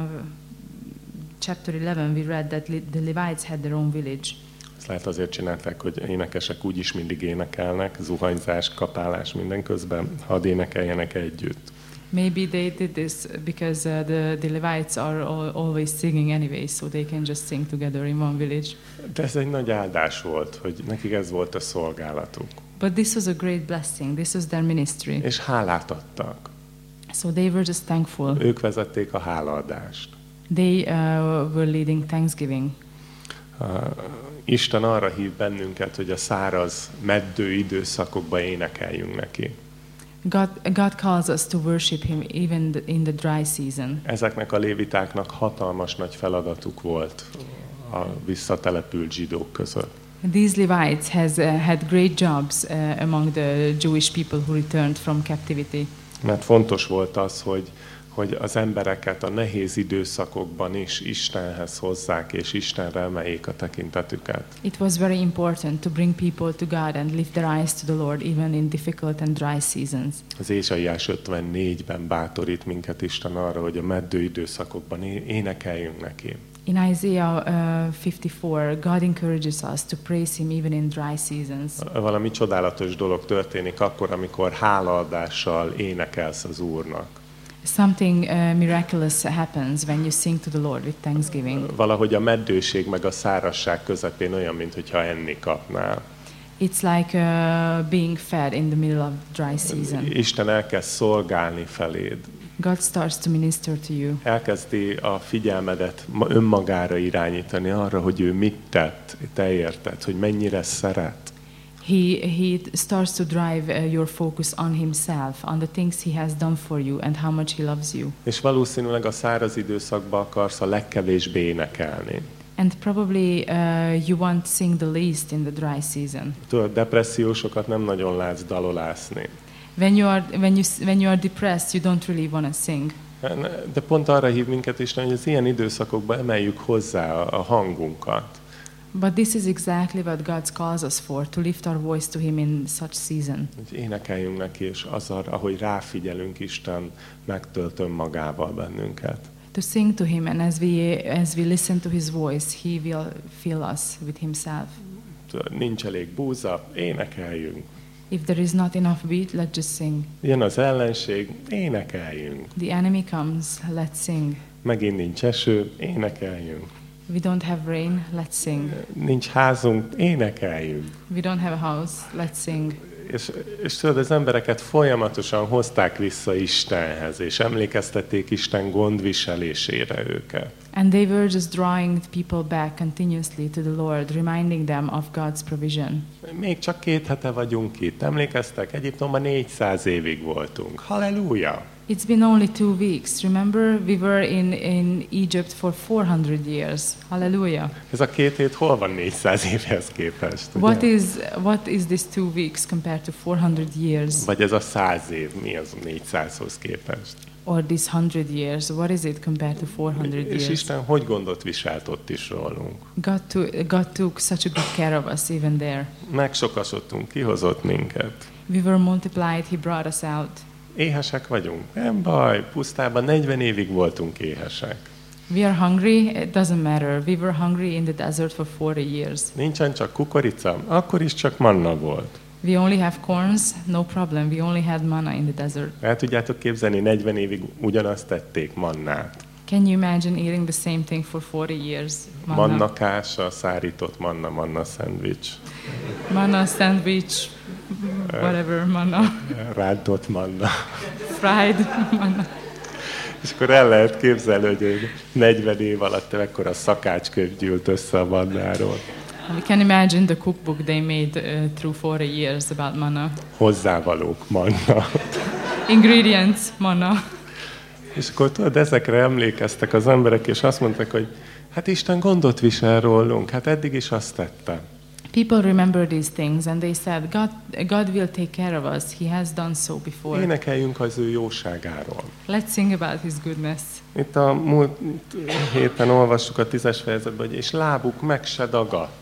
chapter eleven, we read that le- the Levites had their own village. Ezt lehet azért csinálták, hogy énekesek úgyis mindig énekelnek, zuhanyzás, kapálás minden közben, hadd énekeljenek együtt. Maybe they did this because uh, the, the Levites are all, always singing anyway, so they can just sing together in one village. De ez egy nagy áldás volt, hogy nekik ez volt a szolgálatuk. But this was a great blessing. This was their ministry. És hálát adtak. So they were just thankful. Ők vezették a hálaadást. They uh, were leading Thanksgiving. Uh, Isten arra hív bennünket, hogy a száraz, meddő időszakokban énekeljünk neki. God, God calls us to worship Him even the, in the dry season. Ezeknek a lévitáknak hatalmas nagy feladatuk volt a visszatelepült zsidók között. These Levites has uh, had great jobs uh, among the Jewish people who returned from captivity. Mert fontos volt az, hogy, hogy az embereket a nehéz időszakokban is Istenhez hozzák, és Istenre emeljék a tekintetüket. It was very important to bring people to God and lift their eyes to the Lord even in difficult and dry seasons. Az Ézsaiás ötvennégyben bátorít minket Isten arra, hogy a meddő időszakokban énekeljünk neki. In Isaiah uh, fifty-four, God encourages us to praise Him even in dry seasons. Valami csodálatos dolog történik akkor, amikor hálaadással énekelsz az Úrnak. Something uh, miraculous happens when you sing to the Lord with thanksgiving. Valahogy a meddőség meg a szárazság közepén olyan, mintha enni kapnál. It's like uh, being fed in the middle of dry season. Isten elkezd szolgálni feléd. God starts to minister to you. Elkezdi a figyelmedet önmagára irányítani, arra, hogy ő mit tett, te érted, hogy mennyire szeret. He, he starts to drive uh, your focus on himself, on the things he has done for you and how much he loves you. És valószínűleg a száraz időszakban akarsz a legkevésbé énekelni. And probably uh, you want to sing the least in the dry season. Tudod, depressziósokat nem nagyon látsz dalolászni. When you are when you when you are depressed, you don't really want to sing. De pont arra hív minket Isten, hogy az ilyen időszakokban emeljük hozzá a hangunkat. But this is exactly what God calls us for, to lift our voice to him in such season. Hogy énekeljünk neki, és az, ahogy ráfigyelünk, Isten megtölt önmagával bennünket. To sing to him, and as we as we listen to his voice, he will fill us with himself. Nincs elég búza, énekeljünk. If there is not enough beat, let's just sing. Jön az ellenség, énekeljünk. The enemy comes, let's sing. Megint nincs eső, énekeljünk. We don't have rain, let's sing. Nincs házunk, énekeljünk. We don't have a house, let's sing. És, és tudod, az embereket folyamatosan hozták vissza Istenhez, és emlékeztették Isten gondviselésére őket. And they were just drawing people back continuously to the Lord, reminding them of God's provision. Még csak két hete vagyunk itt. Emlékeztek? Egyiptomban négyszáz évig voltunk. Halleluja! It's been only two weeks. Remember, we were in, in Egypt for four hundred years. Hallelujah. Ez a két hét hol van négyszáz évhez képest? Ugye? What is, what is this two weeks compared to four hundred years? Vagy ez a száz év, mi az négyszázhoz képest? Or this hundred years, what is it compared to four hundred years? És Isten hogy gondot viselt ott is rólunk? God, to, God took such a good care of us even there. Megsokasodtunk, kihozott minket. We were multiplied, he brought us out. Éhesek vagyunk? Nem baj, pusztában negyven évig voltunk éhesek. We are hungry, it doesn't matter. We were hungry in the desert for forty years. Nincsen csak kukorica? Akkor is csak manna volt. We only have corns, no problem. We only had manna in the desert. El tudjátok képzelni, negyven évig ugyanazt tették, mannát. Can you imagine eating the same thing for forty years? Manna, Manna kása, szárított manna, manna szendvics. manna sandwich, whatever, manna. Rántott manna. Fried manna. És akkor el lehet képzelni, hogy negyven év alatt mekkora szakácskönyv gyűlt össze a mannáról. We can imagine the cookbook they made uh, through forty years about manna. Hozzávalók manna. Ingredients, manna. És akkor tudod, ezekre emlékeztek az emberek, és azt mondták, hogy hát Isten gondot visel rólunk, hát eddig is azt tette. People remember these things and they said, God, God will take care of us. He has done so before. Énekeljünk az ő jóságáról. Let's sing about his goodness. Itt a múlt héten olvassuk a tízes fejezetben, hogy és lábuk meg se dagadt.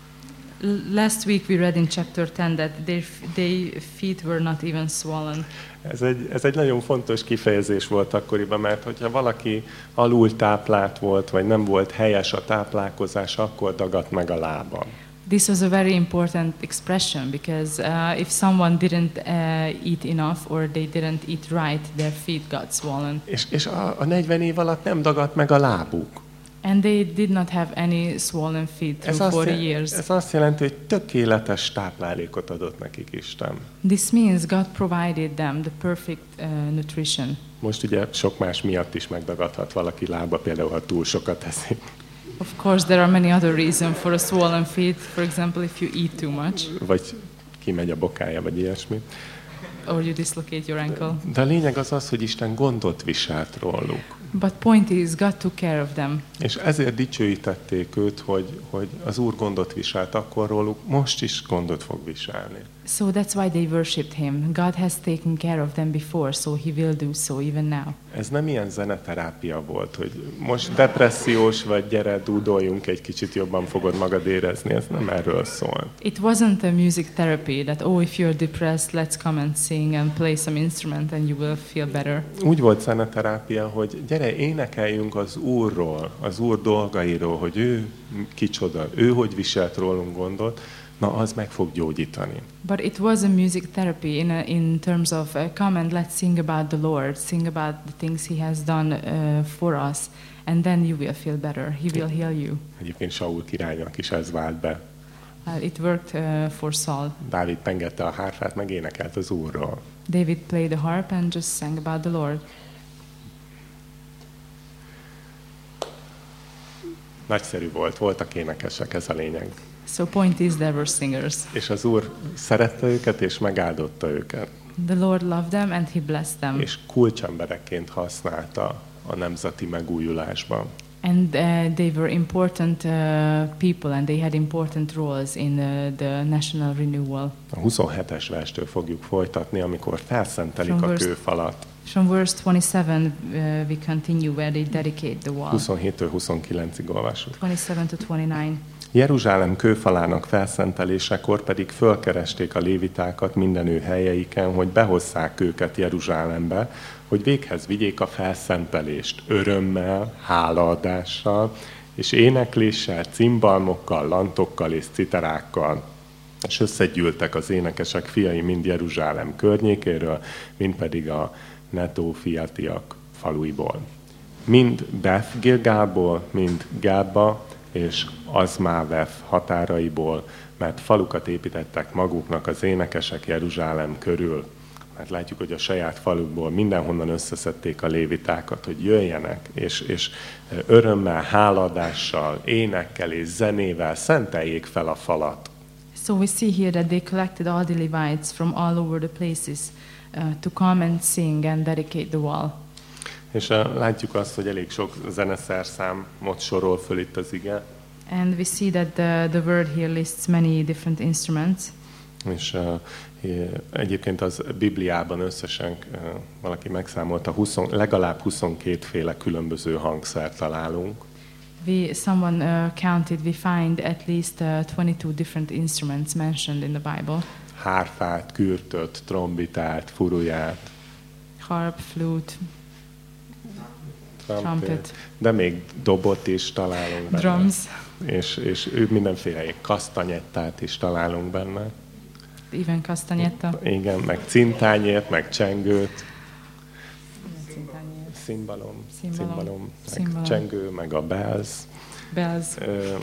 Last week we read in chapter ten that their, their feet were not even swollen. Ez egy, ez egy nagyon fontos kifejezés volt akkoriban, mert hogyha valaki alul táplált volt, vagy nem volt helyes a táplálkozás, akkor dagadt meg a lába. This was a very important expression because uh, if someone didn't uh, eat enough or they didn't eat right, their feet got swollen. És, és a, a negyven év alatt nem dagadt meg a lábuk. And they did not have any swollen feet through Ez forty azt, years. ez azt jelenti, hogy tökéletes táplálékot adott nekik Isten. This means God provided them the perfect uh, nutrition. Most ugye sok más miatt is megdagadhat valaki lába, például ha túl sokat eszik. Of course, there are many other reasons for a swollen feet. For example, if you eat too much. Vagy kimegy a bokája, vagy ilyesmi. Or you dislocate your ankle. De a lényeg az az, hogy Isten gondot viselt róluk. But point is, God took care of them. És ezért dicsőítették őt, hogy, hogy az Úr gondot viselt akkor róluk, most is gondot fog viselni. So that's why they worshipped him. God has taken care of them before, so he will do so even now. Ez nem ilyen zeneterápia volt, hogy most depressziós vagy, gyere, dúdoljunk egy kicsit, jobban fogod magad érezni. Ez nem erről szól. It wasn't a music therapy that, oh, if you're depressed, let's come and sing and play some instrument and you will feel better. Úgy volt zeneterápia, hogy gyere, énekeljünk az Úrról, az Úr dolgairól, hogy ő kicsoda, ő hogy viselt rólunk gondot, na az meg fog gyógyítani. But it was a music therapy in a, in terms of uh, come and let's sing about the Lord, sing about the things He has done uh, for us, and then you will feel better. He will heal you. Egyébként Saul királynak is ez vált be. Uh, it worked uh, for Saul. Dávid pengette a hárfát, meg énekelt az Úrról. David played the harp and just sang about the Lord. Nagyszerű volt, voltak énekesek, ez a lényeg. So point is there were singers. És az Úr szerette őket, és megáldotta őket. The Lord loved them and He blessed them. És kulcsemberekként használta a nemzeti megújulásban. And uh, they were important uh, people and they had important roles in uh, the national renewal. A huszonhetes verstől fogjuk folytatni, amikor felszentelik From a verse- kőfalat. From verse twenty-seven uh, we continue where they dedicate the wall. huszonhéttől huszonkilencig olvasunk. twenty-seven to twenty-nine. Jeruzsálem kőfalának felszentelésekor pedig fölkeresték a lévitákat minden ő helyeiken, hogy behozzák őket Jeruzsálembe, hogy véghez vigyék a felszentelést örömmel, hálaadással, és énekléssel, cimbalmokkal, lantokkal és citerákkal. És összegyűltek az énekesek fiai mind Jeruzsálem környékéről, mind pedig a Netófiatiak faluiból. Mind Beth Gilgából, mind Gábba és Azmáveth határaiból, mert falukat építettek maguknak az énekesek Jeruzsálem körül. Mert látjuk, hogy a saját falukból mindenhonnan összeszedték a lévitákat, hogy jöjjenek, és, és örömmel, háladással, énekkel és zenével szenteljék fel a falat. So we see here that they collected all the Levites from all over the places uh, to come and sing and dedicate the wall. És uh, látjuk azt, hogy elég sok zeneszerszámot sorol föl itt az ige. And we see that the, the word here lists many different instruments. És uh, egyébként az Bibliában összesen uh, valaki megszámolta, húsz, legalább huszonkét féle különböző hangszer találunk. We, someone uh, counted, we find at least uh, twenty-two different instruments mentioned in the Bible. Hárfát, kürtöt, trombitát, furuját, Harp, flute, trumpet, de még dobot is találunk benne. drums, És, és ő mindenféle kasztanyettát is találunk benne. even castagnetta. Igen, meg cintányért, meg csengőt, szimbalom, Szimbalom, szimbalom, meg szimbalom. csengő, meg a bells. Bells. Ö,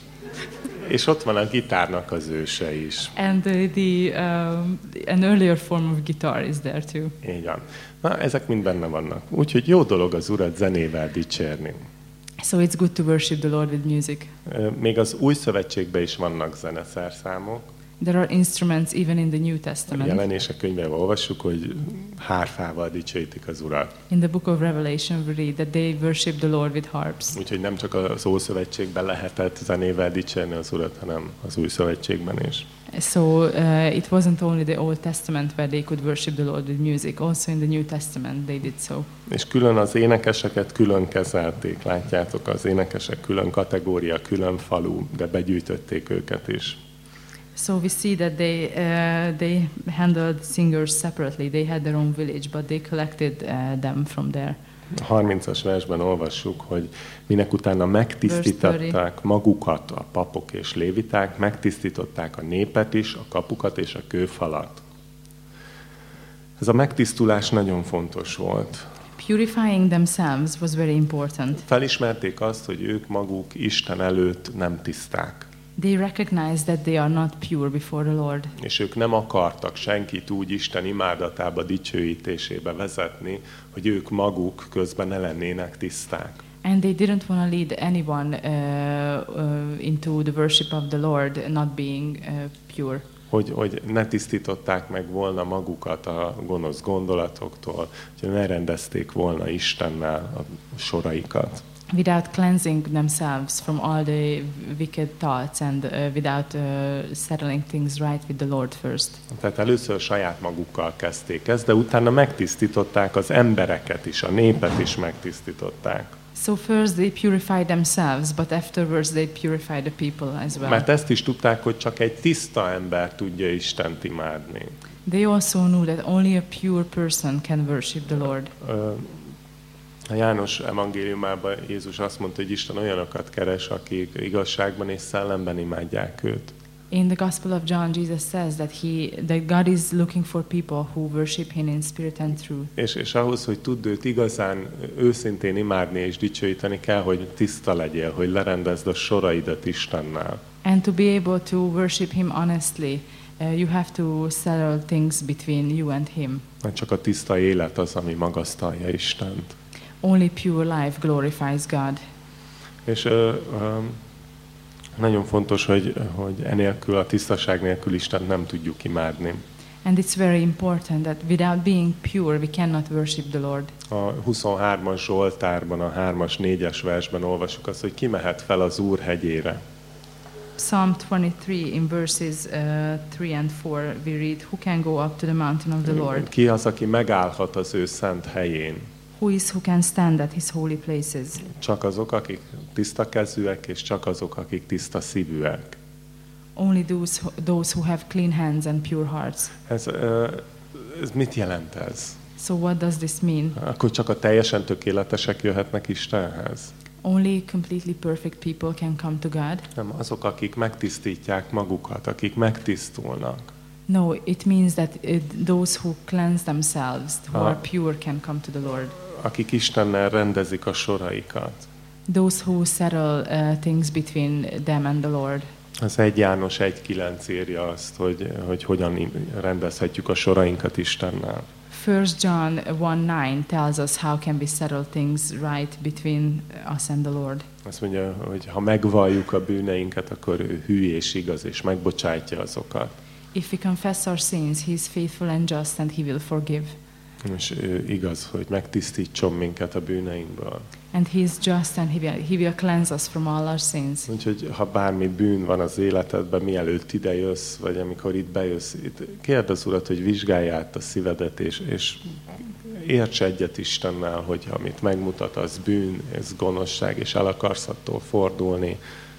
és ott van a gitárnak az őse is. And the, the um, an earlier form of guitar is there too. Így van. Na, ezek mind benne vannak. Úgyhogy jó dolog az Urat zenével dicsérni. So it's good to worship the Lord with music. Ö, Még az Új Szövetségben is vannak zeneszerszámok. There are instruments even in the New A Testament. Jelenések könyvében olvassuk, hogy hárfával dicsőítik az Urat. In the book of Revelation we read that they worship the Lord with harps. Úgyhogy nem csak az Ószövetségben lehetett zenével dicsérni az Urat, hanem az Új Szövetségben is. So uh, it wasn't only the Old Testament where they could worship the Lord with music. Also in the New Testament they did so. És külön az énekeseket külön kezelték, látjátok, az énekesek külön kategória, külön falu, de begyűjtötték őket is. So we see that they uh, they handled singers separately. They had their own village, but they collected uh, them from there. A harmincas versben olvassuk, hogy minek utána megtisztították magukat a papok és léviták, megtisztították a népet is, a kapukat és a kőfalat. Ez a megtisztulás nagyon fontos volt. Purifying themselves was very important. Felismerték azt, hogy ők maguk Isten előtt nem tiszták. They recognized that they are not pure before the Lord. És ők nem akartak senkit úgy Isten imádatába, dicsőítésébe vezetni, hogy ők maguk közben ne lennének tiszták. And they didn't want to lead anyone uh, uh, into the worship of the Lord not being uh, pure. Hogy, hogy ne tisztították meg volna magukat a gonosz gondolatoktól, hogy ne rendezték volna Istennel a soraikat. Without cleansing themselves from all the wicked thoughts and uh, without uh, settling things right with the Lord first. Tehát először saját magukkal kezdték ezt, de utána megtisztították az embereket is, a népet is megtisztították. So first they purified themselves, but afterwards they purified the people as well. Mert ezt is tudták, hogy csak egy tiszta ember tudja Istent imádni. They also knew that only a pure person can worship the Lord. A János evangéliumában Jézus azt mondta, hogy Isten olyanokat keres, akik igazságban és szellemben imádják őt. In the Gospel of John, Jesus says that he, that God is looking for people who worship Him in spirit and truth. És, és ahhoz, hogy tudd őt igazán őszintén imádni és dicsőíteni, kell, hogy tiszta legyél, hogy lerendezd a soraidat Istennel. And to be able to worship Him honestly, uh, you have to settle things between you and Him. Mert csak a tiszta élet az, ami magasztalja Istent. Only pure life glorifies God. És ö, ö, nagyon fontos, hogy, hogy enélkül, a tisztaság nélkül Istent nem tudjuk imádni. And it's very important that without being pure, we cannot worship the Lord. A huszonhármas Zsoltárban, a hármas, négyes versben olvasjuk azt, hogy ki mehet fel az Úr hegyére. Psalm twenty-three in verses uh, three and four we read, who can go up to the mountain of the Lord? Ki az, aki megállhat az ő szent helyén? Who is who can stand at His holy places? Csak azok, akik tiszta kezűek, és csak azok, akik tiszta szívűek. Only those who, those who have clean hands and pure hearts. Ez, ö, ez mit jelent ez? So what does this mean? Akkor csak a teljesen tökéletesek jöhetnek Istenhez? Only completely perfect people can come to God? Nem, azok, akik megtisztítják magukat, akik megtisztulnak. No, it means that it, those who cleanse themselves, who Ah. are pure, can come to the Lord. Akik Istennel rendezik a soraikat. Those who settle uh, things between them and the Lord. Az egy János egy kilenc írja azt, hogy, hogy hogyan rendezhetjük a sorainkat Istennel. First John one nine tells us how can we settle things right between us and the Lord. Azt mondja, hogy ha megvalljuk a bűneinket, akkor ő hű és igaz, és megbocsátja azokat. If we confess our sins, He is faithful and just, and He will forgive. És ő igaz, hogy megtisztítson minket a bűneinkből. And He is just, and He will, he will cleanse us from all our sins. Úgyhogy ha bármi bűn van az életedben, mielőtt ide jössz, vagy amikor itt bejössz, itt kérd az Urat, hogy vizsgálj át a szívedet, és, és érts egyet Istennel, hogy amit megmutat, az bűn, ez gonoszság, és el akarsz attól fordulni.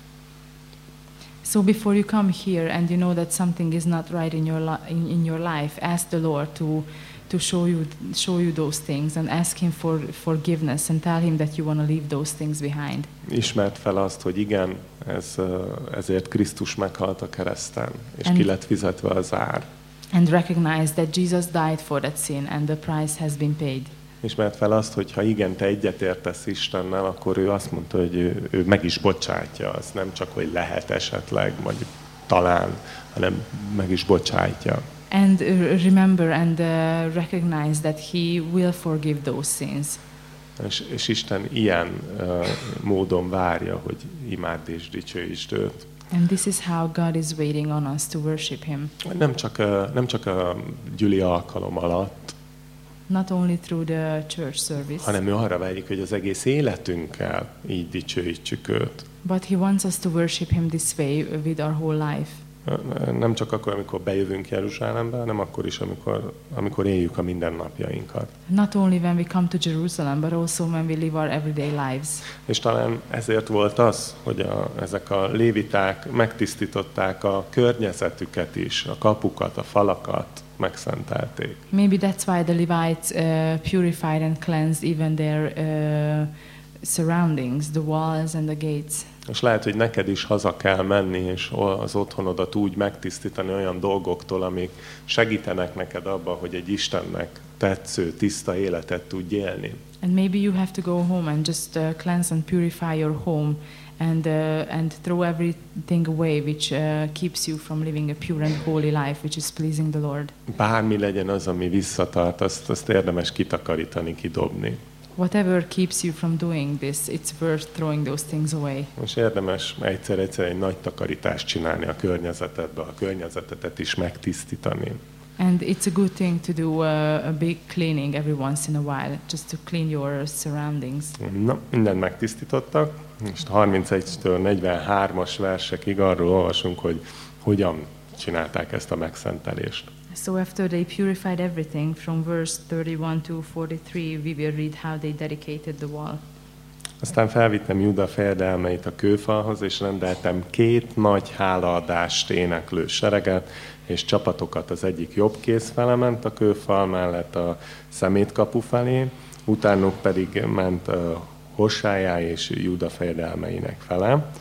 So before you come here and you know that something is not right in your li- in, in your life, ask the Lord to to show you show you those things, and ask Him for forgiveness, and tell Him that you want to leave those things behind. Ismerd fel azt, hogy igen, ez, ezért Krisztus meghalt a kereszten, és And- ki lett fizetve az ár. And recognize that Jesus died for that sin, and the price has been paid. Ismerd fel azt, hogy ha igen, te egyetértesz Istennel, akkor ő azt mondta, hogy ő, ő meg is bocsátja. Az nem csak, hogy lehet esetleg, vagy talán, hanem meg is bocsátja. And uh, remember and uh, recognize that He will forgive those sins. És, és Isten ilyen uh, módon várja, hogy imádd és dicsőítsd őt. And this is how God is waiting on us to worship Him. Nem csak, uh, nem csak a gyüli alkalom alatt, Not only through the church service, hanem ő arra vágyik, hogy az egész életünkkel így dicsőítsük őt. but He wants us to worship Him this way with our whole life. Nem csak akkor, amikor bejövünk Jeruzsálembe, hanem akkor is, amikor, amikor éljük a mindennapjainkat. Not only when we come to Jerusalem, but also when we live our everyday lives. És talán ezért volt az, hogy a, ezek a léviták megtisztították a környezetüket is, a kapukat, a falakat megszentelték. Maybe that's why the Levites uh, purified and cleansed even their uh, surroundings, the walls and the gates. És lehet, hogy neked is haza kell menni, és az otthonodat úgy megtisztítani olyan dolgoktól, amik segítenek neked abba, hogy egy Istennek tetsző, tiszta életet tudj élni. And maybe you have to go home and just uh, cleanse and purify your home, and uh, and throw everything away which uh, keeps you from living a pure and holy life, which is pleasing the Lord. Bármi legyen az, ami visszatart, azt, azt érdemes kitakarítani, kidobni. Whatever keeps you from doing this, it's worth throwing those things away. És érdemes egyszer-egyszer egy nagy takarítást csinálni a környezetedbe, a környezetetet is megtisztítani. And it's a good thing to do a, a big cleaning every once in a while, just to clean your surroundings. Na, mindent megtisztítottak, és harmincegytől negyvenhármas versekig arról olvasunk, hogy hogyan csinálták ezt a megszentelést. So after they purified everything, from verse thirty-one to forty-three, we will read how they dedicated the wall. Aztán felvittem Júda fejedelmeit a kőfalhoz, és rendeltem két nagy hálaadást éneklő sereget, és csapatokat. Az egyik jobb kéz fele ment a kőfal mellett a szemétkapu felé, utánuk pedig ment a Hossájá és Júda fejedelmeinek fele.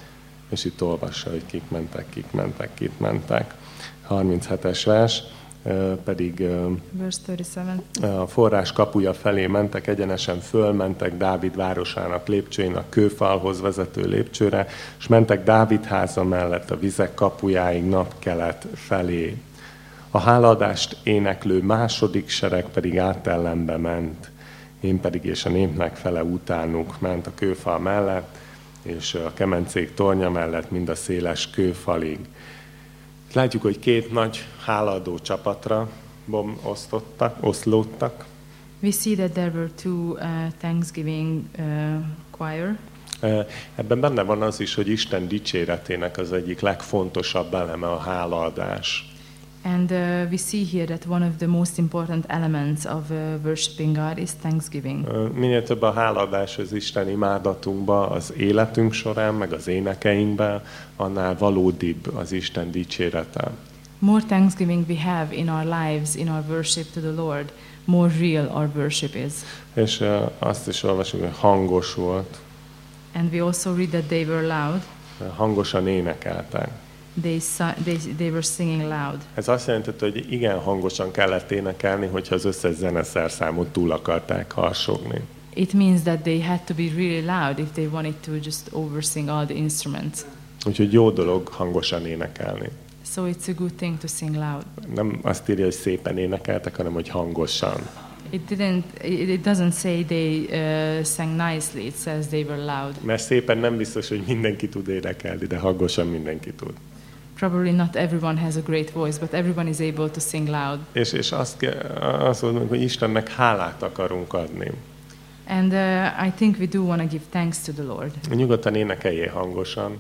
És itt olvassa, hogy kik mentek, kik mentek, kik mentek. harminchetes vers pedig Verse thirty-seven. a forrás kapuja felé mentek, egyenesen fölmentek Dávid városának lépcsőjén, a kőfalhoz vezető lépcsőre, és mentek Dávid háza mellett a vizek kapujáig napkelet felé. A hálaadást éneklő második sereg pedig átellenbe ment, én pedig és a népnek fele utánuk ment a kőfal mellett, és a kemencék tornya mellett mind a széles kőfalig. Látjuk, hogy két nagy hálaadó csapatra osztottak, oszlódtak. We see that there were two uh, Thanksgiving uh, choir. Ebben benne van az is, hogy Isten dicséretének az egyik legfontosabb eleme a hálaadás. And uh, we see here that one of the most important elements of uh, worshiping God is thanksgiving. Minél több a hálaadás az Isten imádatunkba, az életünk során, meg az énekeinkben, annál valódibb az Isten dicsérete. More thanksgiving we have in our lives, in our worship to the Lord, more real our worship is. És uh, azt is olvasjuk, hogy hangos volt. And we also read that they were loud. Hangosan énekeltek. They, they, they were singing loud. Ez azt jelenti, hogy igen hangosan kellett énekelni, hogyha az összes zeneszerszámot túl akarták harsogni. It means that they had to be really loud if they wanted to just oversing all the instruments. Úgyhogy jó dolog hangosan énekelni. So it's a good thing to sing loud. Nem azt írja, hogy szépen énekeltek, hanem hogy hangosan. It didn't. It doesn't say they uh, sang nicely. It says they were loud. Mert szépen nem biztos, hogy mindenki tud énekelni, de hangosan mindenki tud. Probably not everyone has a great voice, but everyone is able to sing loud. És, és azt, azt mondom, hogy Istennek hálát akarunk adni. And uh, I think we do want to give thanks to the Lord. Nyugodtan énekeljél hangosan.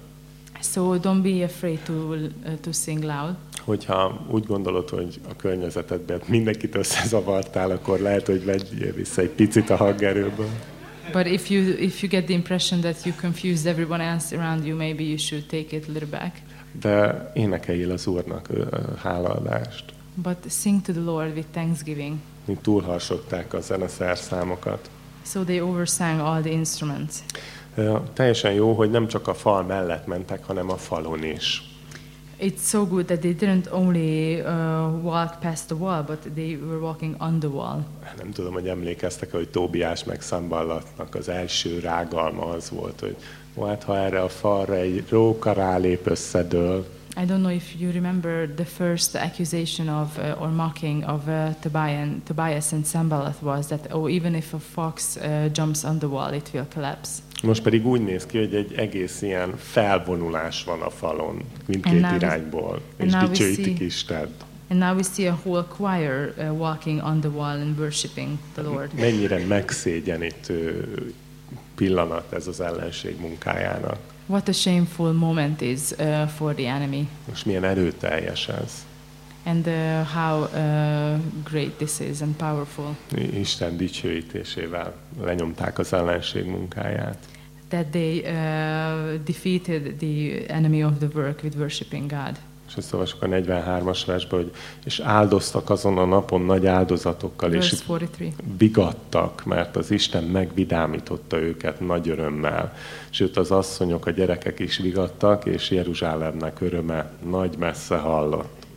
So don't be afraid to uh, to sing loud. Hogyha úgy gondolod, hogy a környezetedben mindenkit összezavartál, akkor lehet, hogy vegyél vissza egy picit a hangerőből. But if you if you get the impression that you confused everyone else around you, maybe you should take it a little back. De énekeljél az Úrnak hálaadást. But sing to the Lord with thanksgiving. Mint túlharsogták a zeneszerszámokat. So they oversang all the instruments. Uh, teljesen jó, hogy nem csak a fal mellett mentek, hanem a falon is. It's so good that they didn't only uh, walk past the wall, but they were walking on the wall. Nem tudom, hogy emlékeztek, hogy Tóbiás meg Szamballatnak az első rágalma az volt, hogy hát ha erre a falra egy róka rálép, összedől. I don't know if you remember the first accusation of uh, or mocking of uh, Tobias, Tobias and Sanballat was that oh, even if a fox uh, jumps on the wall, it will collapse. Most pedig úgy néz ki, hogy egy egész ilyen felvonulás van a falon, mindkét irányból, és dicsőítik Istent. And now we see a whole choir uh, walking on the wall and worshiping the Lord. Mennyire megszégyenítő pillanat ez az ellenség munkájának. What a shameful moment is uh, for the enemy. Most milyen erőteljes ez. And uh, how uh, great this is and powerful. Isten dicsőítésével lenyomták az ellenség munkáját. That they uh, defeated the enemy of the work with worshiping God. És ezt olvasjuk a negyvenhármas versben, hogy és áldoztak azon a napon nagy áldozatokkal, Verse és forty-three. vigadtak, mert az Isten megvidámította őket nagy örömmel. Sőt, az asszonyok, a gyerekek is vigadtak, és Jeruzsálemnek öröme nagy messze hallott.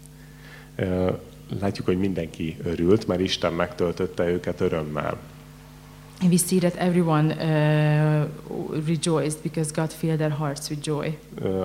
Látjuk, hogy mindenki örült, mert Isten megtöltötte őket örömmel. And we see that everyone uh, rejoiced because God filled their hearts with joy.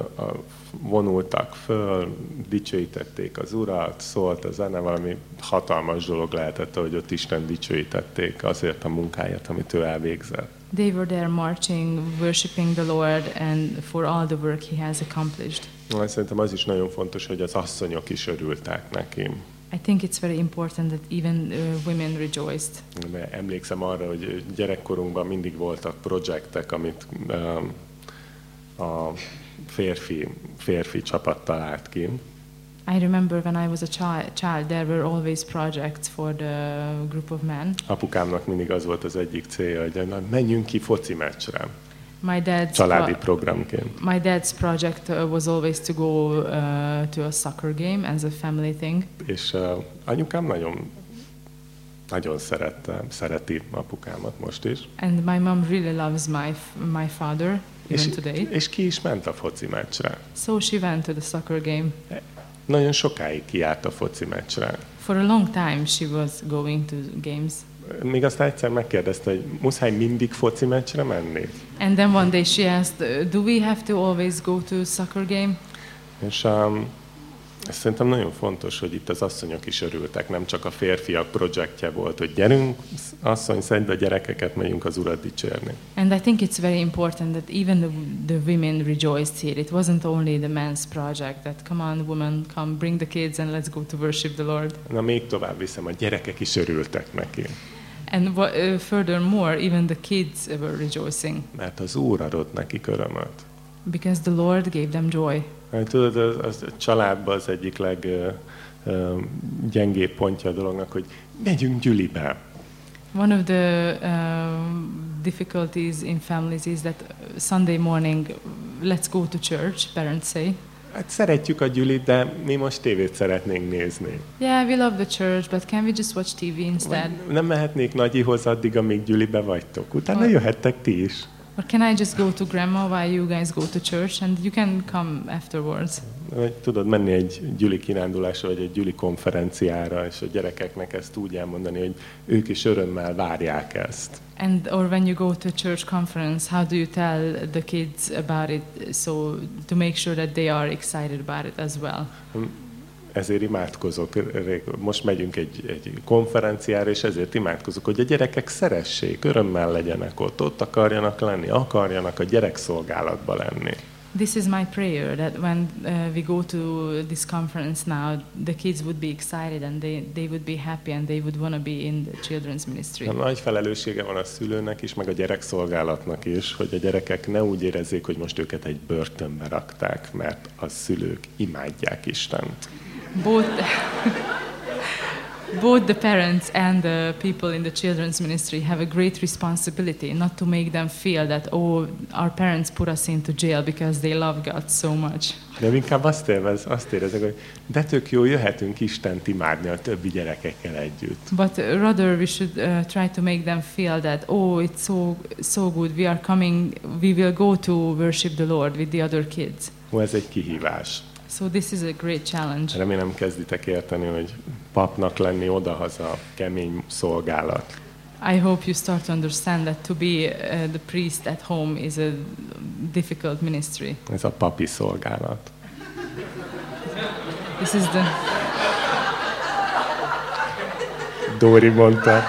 Vonultak föl, dicsőítették az Urat, szólt a zene, valami hatalmas dolog lehetett, hogy ott Isten dicsőítették azért a munkáját, amit ő elvégzett. They were there marching, worshiping the Lord and for all the work he has accomplished. Szerintem az is nagyon fontos, hogy az asszonyok is örültek neki. I think it's very important that even uh, women rejoiced. Emlékszem arra, hogy gyerekkorunkban mindig voltak projektek, amit um, a férfi, férfi csapat talált ki. I remember when I was a child, child, there were always projects for the group of men. Apukámnak mindig az volt az egyik célja, hogy na, menjünk ki foci meccsre. My dad's családi programként. My dad's project uh, was always to go uh, to a soccer game as a family thing. És uh, anyukám nagyon nagyon szerette, szereti apukámat most is. And my mom really loves my my father. even És, today. és ki is ment a foci meccsre. So she went to the soccer game. Nagyon sokáig kijárt a foci meccsre. For a long time she was going to games. Még aztán egyszer megkérdezte, hogy muszáj mindig foci meccsre menni. And then one day she asked, do we have to always go to soccer game? És um, szerintem nagyon fontos, hogy itt az asszonyok is örültek, nem csak a férfiak projektje volt, hogy gyerünk, asszony, szedd a gyerekeket, megyünk az Urat dicsérni. And I think it's very important that even the, the women rejoiced here. It wasn't only the men's project that, come on, women, come, bring the kids and let's go to worship the Lord. Na még tovább viszem, a gyerekek is örültek neki. And uh, furthermore, even the kids were rejoicing. Mert az Úr adott nekik örömöt. Because the Lord gave them joy. Tudod, az, az a családban az egyik leggyengébb uh, pontja a dolognak, hogy megyünk gyülibe. One of the uh, difficulties in families is that Sunday morning, let's go to church, parents say. Hát szeretjük a gyülit, de mi most tévét szeretnénk nézni. Yeah, we love the church, but can we just watch té vé instead? Vagy nem mehetnék nagyihoz addig, amíg gyülibe vagytok. Utána Or, jöhettek ti is. Or can I just go to grandma while you guys go to church and you can come afterwards? Vagy tudod menni egy gyüli kirándulásra, vagy egy gyüli konferenciára, és a gyerekeknek ezt úgy elmondani, hogy ők is örömmel várják ezt. And or when you go to a church conference, how do you tell the kids about it so to make sure that they are excited about it as well? Ezért imádkozok. Most megyünk egy, egy konferenciára, és ezért imádkozok, hogy a gyerekek szeressék, örömmel legyenek ott, ott akarjanak lenni, akarjanak a gyerekszolgálatba lenni. This is my prayer, that when uh, we go to this conference now, the kids would be excited and they, they would be happy and they would want to be in the children's ministry. Na, nagy felelőssége van a szülőnek is, meg a gyerekszolgálatnak is, hogy a gyerekek ne úgy érezzék, hogy most őket egy börtönbe rakták, mert a szülők imádják Istent. Both, both the parents and the people in the children's ministry have a great responsibility not to make them feel that, oh, our parents put us into jail because they love God so much. De inkább azt, élvez, azt érezek, hogy de tök jó, jöhetünk Istent imádni a többi gyerekekkel együtt. But rather we should uh, try to make them feel that, oh, it's so, so good, we are coming, we will go to worship the Lord with the other kids. Ó, ez egy kihívás. So this is a great challenge. Remélem kezditek érteni, hogy papnak lenni odahaza kemény szolgálat. I hope you start to understand that to be uh, the priest at home is a difficult ministry. Ez a papi szolgálat. This is the... Dóri mondta.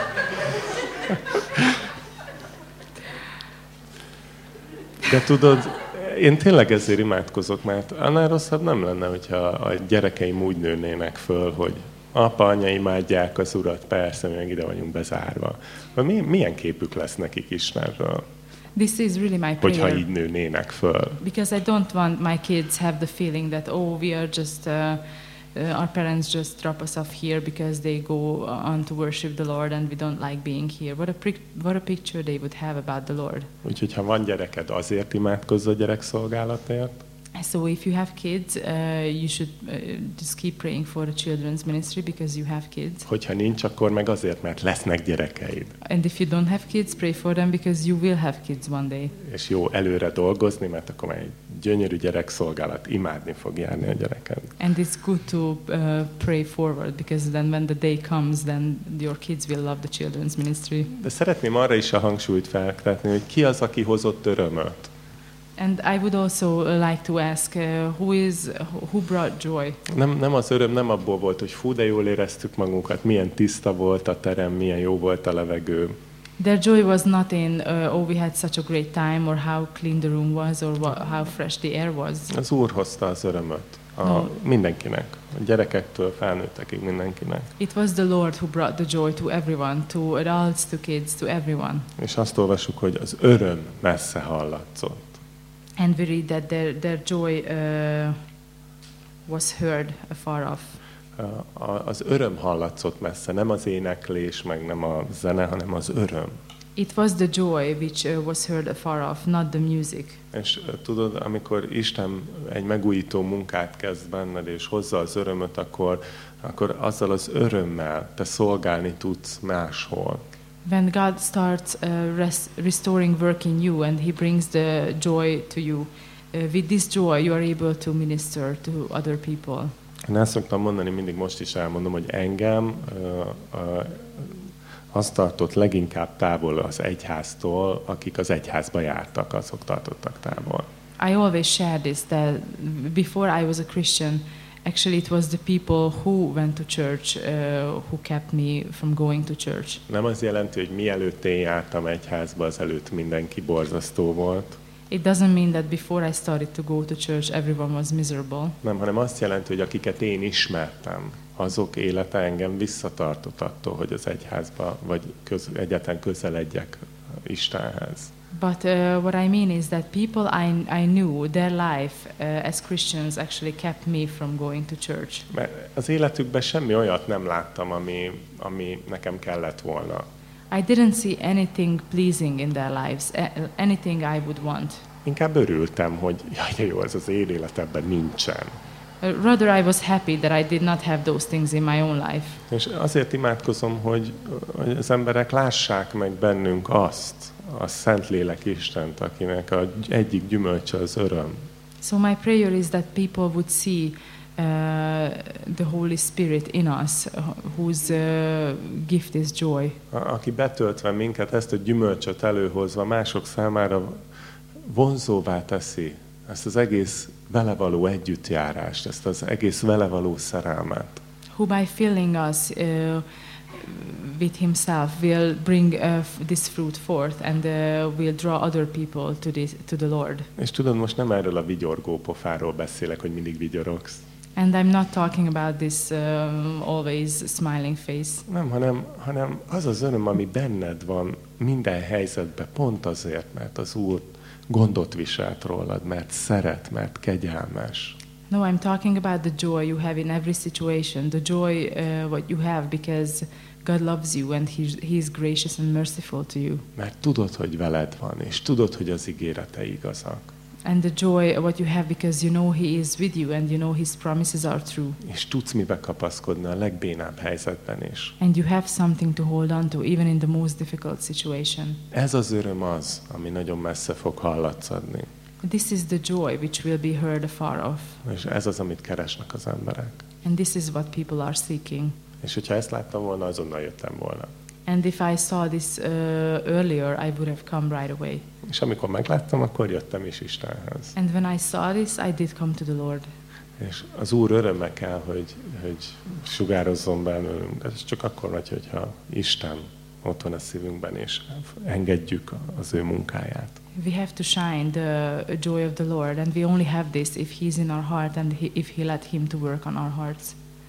De tudod, én tényleg ezért imádkozok, mert annál rosszabb nem lenne, hogyha a gyerekeim úgy nőnének föl, hogy apa, anya imádják az Urat, persze, mi meg ide vagyunk bezárva. Mi, milyen képük lesz nekik Istenről? This is really my prayer. Hogyha így nőnének föl. Because I don't want my kids have the feeling that, oh, we are just... Uh, Uh, our parents just drop us off here because they go on to worship the Lord and we don't like being here. What a, pri- what a picture they would have about the Lord. Úgyhogy ha van gyereked, azért imádkozz a gyerekszolgálatért. So if you have kids, uh, you should uh, just keep praying for the children's ministry because you have kids. Hogyha nincs, akkor meg azért, mert lesznek gyerekeid. And if you don't have kids, pray for them because you will have kids one day. És jó előre dolgozni, mert akkor már egy gyönyörű gyerekszolgálat, imádni fog járni a gyereked. And it's good to uh, pray forward because then when the day comes, then your kids will love the children's ministry. De szeretném arra is a hangsúlyt feltetni, hogy ki az, aki hozott örömöt. And I would also like to ask, uh, who is who brought joy? Nem, nem az öröm nem abból volt, hogy fú, de jól éreztük magunkat, milyen tiszta volt a terem, milyen jó volt a levegő. Their joy was not in, uh, oh, we had such a great time, or how clean the room was, or what, how fresh the air was. Az Úr hozta az örömöt a No. mindenkinek, a gyerekektől felnőttekig mindenkinek. It was the Lord who brought the joy to everyone, to adults, to kids, to everyone. És azt olvassuk, hogy az öröm messze hallatszott. And we read that their, their joy uh, was heard afar off. A, a, az öröm hallatszott messze, nem az éneklés, meg nem a zene, hanem az öröm. It was the joy which uh, was heard afar off, not the music. És uh, tudod, amikor Isten egy megújító munkát kezd benned, és hozza az örömöt, akkor, akkor azzal az örömmel te szolgálni tudsz máshol. When God starts uh, res- restoring work in you and He brings the joy to you, uh, with this joy you are able to minister to other people. Én ezt szoktam mondani, mindig most is elmondom, hogy engem uh, uh, azt tartott leginkább távol az egyháztól, akik az egyházba jártak, azok tartottak távol. I always share this, that before I was a Christian, actually it was the people who went to church uh, who kept me from going to church. Nem az jelenti, hogy mielőtt én jártam egyházba, az előtt mindenki borzasztó volt. It doesn't mean that before I started to go to church, everyone was miserable. Nem, hanem azt jelenti, hogy akiket én ismertem, azok élete engem visszatartott attól, hogy az egyházba, vagy köz, egyáltalán közeledjek Istenhez. But uh, what I mean is that people I, I knew, their life uh, as Christians actually kept me from going to church. Mert az életükben semmi olyat nem láttam, ami, ami nekem kellett volna. I didn't see anything pleasing in their lives, anything I would want. Inkább örültem, hogy jaj, de jó, ez az én életemben nincsen. Uh, rather I was happy that I did not have those things in my own life. És azért imádkozom, hogy, hogy az emberek lássák meg bennünk azt, a Szentlélek Istent, akinek a egyik gyümölcse az öröm. So my prayer is that people would see uh, the Holy Spirit in us, whose uh, gift is joy. A, aki betöltve minket, ezt a gyümölcsöt előhozva mások számára vonzóvá teszi ezt az egész vele való együttjárást, ezt az egész vele való szerelmet. Who by filling us uh, with himself will bring uh, this fruit forth and uh, will draw other people to, this, to the Lord. És tudod, most nem erről a vigyorgó pofáról beszélek, hogy mindig vigyorogsz. And I'm not talking about this um, always smiling face. Nem, hanem, hanem az az öröm, ami benned van minden helyzetben, pont azért, mert az Úr gondot viselt rólad, mert szeret, mert kegyelmes. No, I'm talking about the joy you have in every situation, the joy uh, what you have because God loves you and he's, he's gracious and merciful to you. Mert tudod, hogy veled van, és tudod, hogy az ígéretei igazak. And the joy what you have because you know He is with you and you know His promises are true. És tudsz mibe kapaszkodni a legbénább helyzetben is. And you have something to hold on to even in the most difficult situation. Ez az öröm az, ami nagyon messze fog hallatszadni. This is the joy which will be heard afar off. És ez az, amit keresnek az emberek. And this is what people are seeking. És hogyha ezt láttam volna, azonnal jöttem volna. And if I saw this uh, earlier, I would have come right away. És amikor megláttam, akkor jöttem is Istenhez. And when I saw this, I did come to the Lord. És az Úr öröme kell, hogy, hogy sugározzon belőlünk. De ez csak akkor vagy, hogyha Isten ott van a szívünkben, és engedjük az ő munkáját. We have to shine the joy of the Lord, and we only have this if He's in our heart and he, if He let Him to work on our hearts.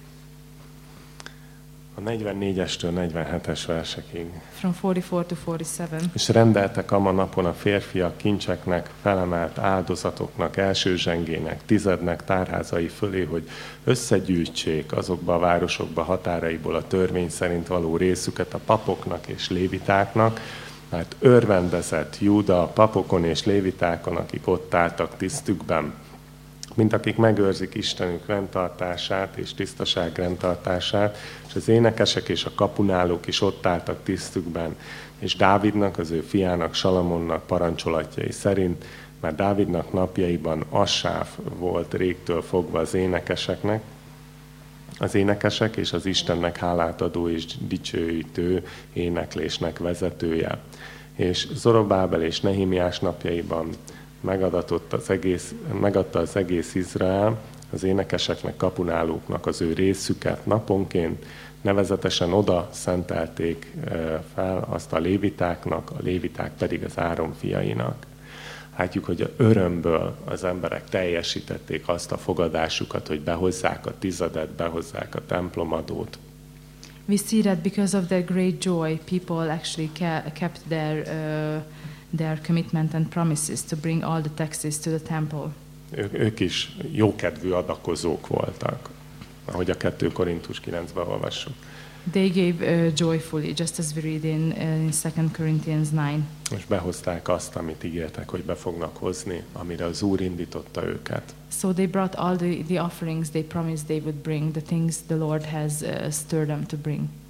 A negyvennégyestől negyvenhetes versekig. From forty-four to forty-seven. És rendeltek ama napon a férfiak kincseknek, felemelt áldozatoknak, első zsengének, tizednek tárházai fölé, hogy összegyűjtsék azokba a városokba határaiból a törvény szerint való részüket a papoknak és lévitáknak, mert örvendezett Júda a papokon és lévitákon, akik ott álltak tisztükben, mint akik megőrzik Istenük rendtartását és tisztaság rendtartását, és az énekesek és a kapunálók is ott álltak tisztükben, és Dávidnak, az ő fiának, Salamonnak parancsolatjai szerint, mert Dávidnak napjaiban Assáf volt régtől fogva az énekeseknek, az énekesek és az Istennek hálát adó és dicsőítő éneklésnek vezetője. És Zorobábel és Nehemiás napjaiban megadatott az egész, megadta az egész Izrael az énekeseknek, kapunálóknak az ő részüket naponként, nevezetesen oda szentelték fel azt a lévitáknak, a léviták pedig az Áron fiainak. Látjuk, hogy a örömből az emberek teljesítették azt a fogadásukat, hogy behozzák a tizedet, behozzák a templomadót. We see that because of their great joy, people actually kept their uh, their commitment and promises to bring all the taxes to the temple. Ő, ők is jókedvű adakozók voltak, ahogy a kettő Korintus kilencben olvassuk. They gave uh, joyfully, just as we read in, uh, in Second Corinthians nine. És behozták azt, amit ígértek, hogy be fognak hozni, amire az Úr indította őket. So they brought all the, the offerings they promised they would bring, the things the Lord has uh, stirred them to bring.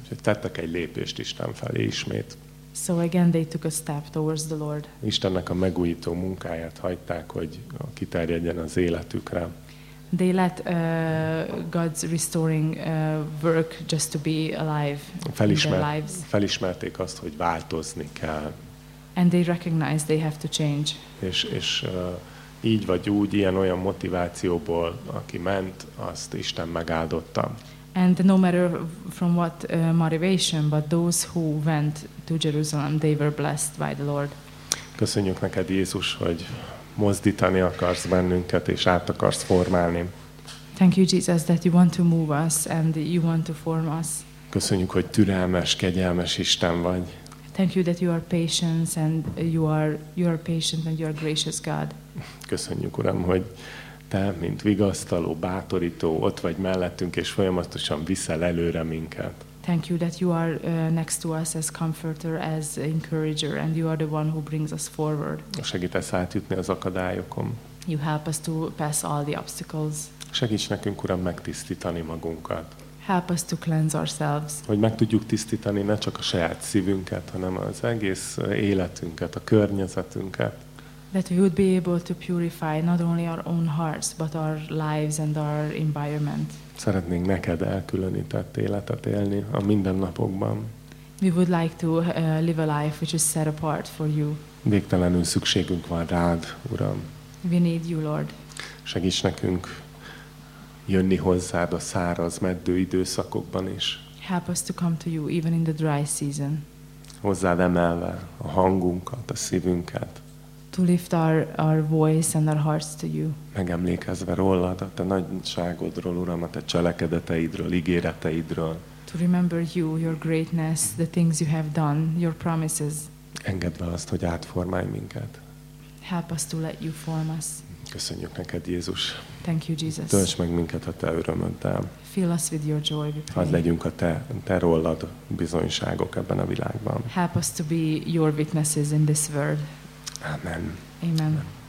Úgyhogy tettek egy lépést Isten felé ismét. So again they took a step towards the Lord. Istennek a megújító munkáját hagyták, hogy kiterjedjen az életükre. They let uh, God's restoring uh, work just to be alive Felismer, in their lives. felismerték azt, hogy változni kell. And they recognize they have to change. És, és uh, így vagy úgy, ilyen-olyan motivációból, aki ment, azt Isten megáldotta. And no matter from what uh, motivation, but those who went to Jerusalem, they were blessed by the Lord. Köszönjük neked, Jézus, hogy mozdítani akarsz bennünket, és át akarsz formálni. Thank you, Jesus, that you want to move us and you want to form us. Köszönjük, hogy türelmes, kegyelmes Isten vagy. Thank you that you are patient and you are you are patient and you are gracious God. Köszönjük, Uram, hogy te, mint vigasztaló, bátorító, ott vagy mellettünk, és folyamatosan viszel előre minket. Thank you that you are uh, next to us as comforter, as encourager, and you are the one who brings us forward. Segítesz átjutni az akadályokon. You help us to pass all the obstacles. Segíts nekünk, Uram, megtisztítani magunkat. Help us to cleanse ourselves. Hogy meg tudjuk tisztítani ne csak a saját szívünket, hanem az egész életünket, a környezetünket. That we would be able to purify not only our own hearts, but our lives and our environment. Szeretnénk neked elkülönített életet élni a mindennapokban. We would like to uh, live a life which is set apart for you. Végtelenül szükségünk van rád, Uram. We need you, Lord. Segíts nekünk jönni hozzád a száraz, meddő időszakokban is. Help us to come to you even in the dry season. Hozzád emelve a hangunkat, a szívünket. To lift our, our voice and our hearts to you. Megemlékezve rólad, a te nagyságodról, Uram, a te cselekedeteidről, ígéreteidről. To remember you, your greatness, the things you have done, your promises. Engedd be azt, hogy átformálj minket. Help us to let you form us. Köszönjük neked, Jézus. Thank you, Jesus. Tölts meg minket a te örömöddel. Fill us with your joy, we Hadd pray. legyünk a te, te rólad bizonyságok ebben a világban. Help us to be your witnesses in this world. Amen. Amen.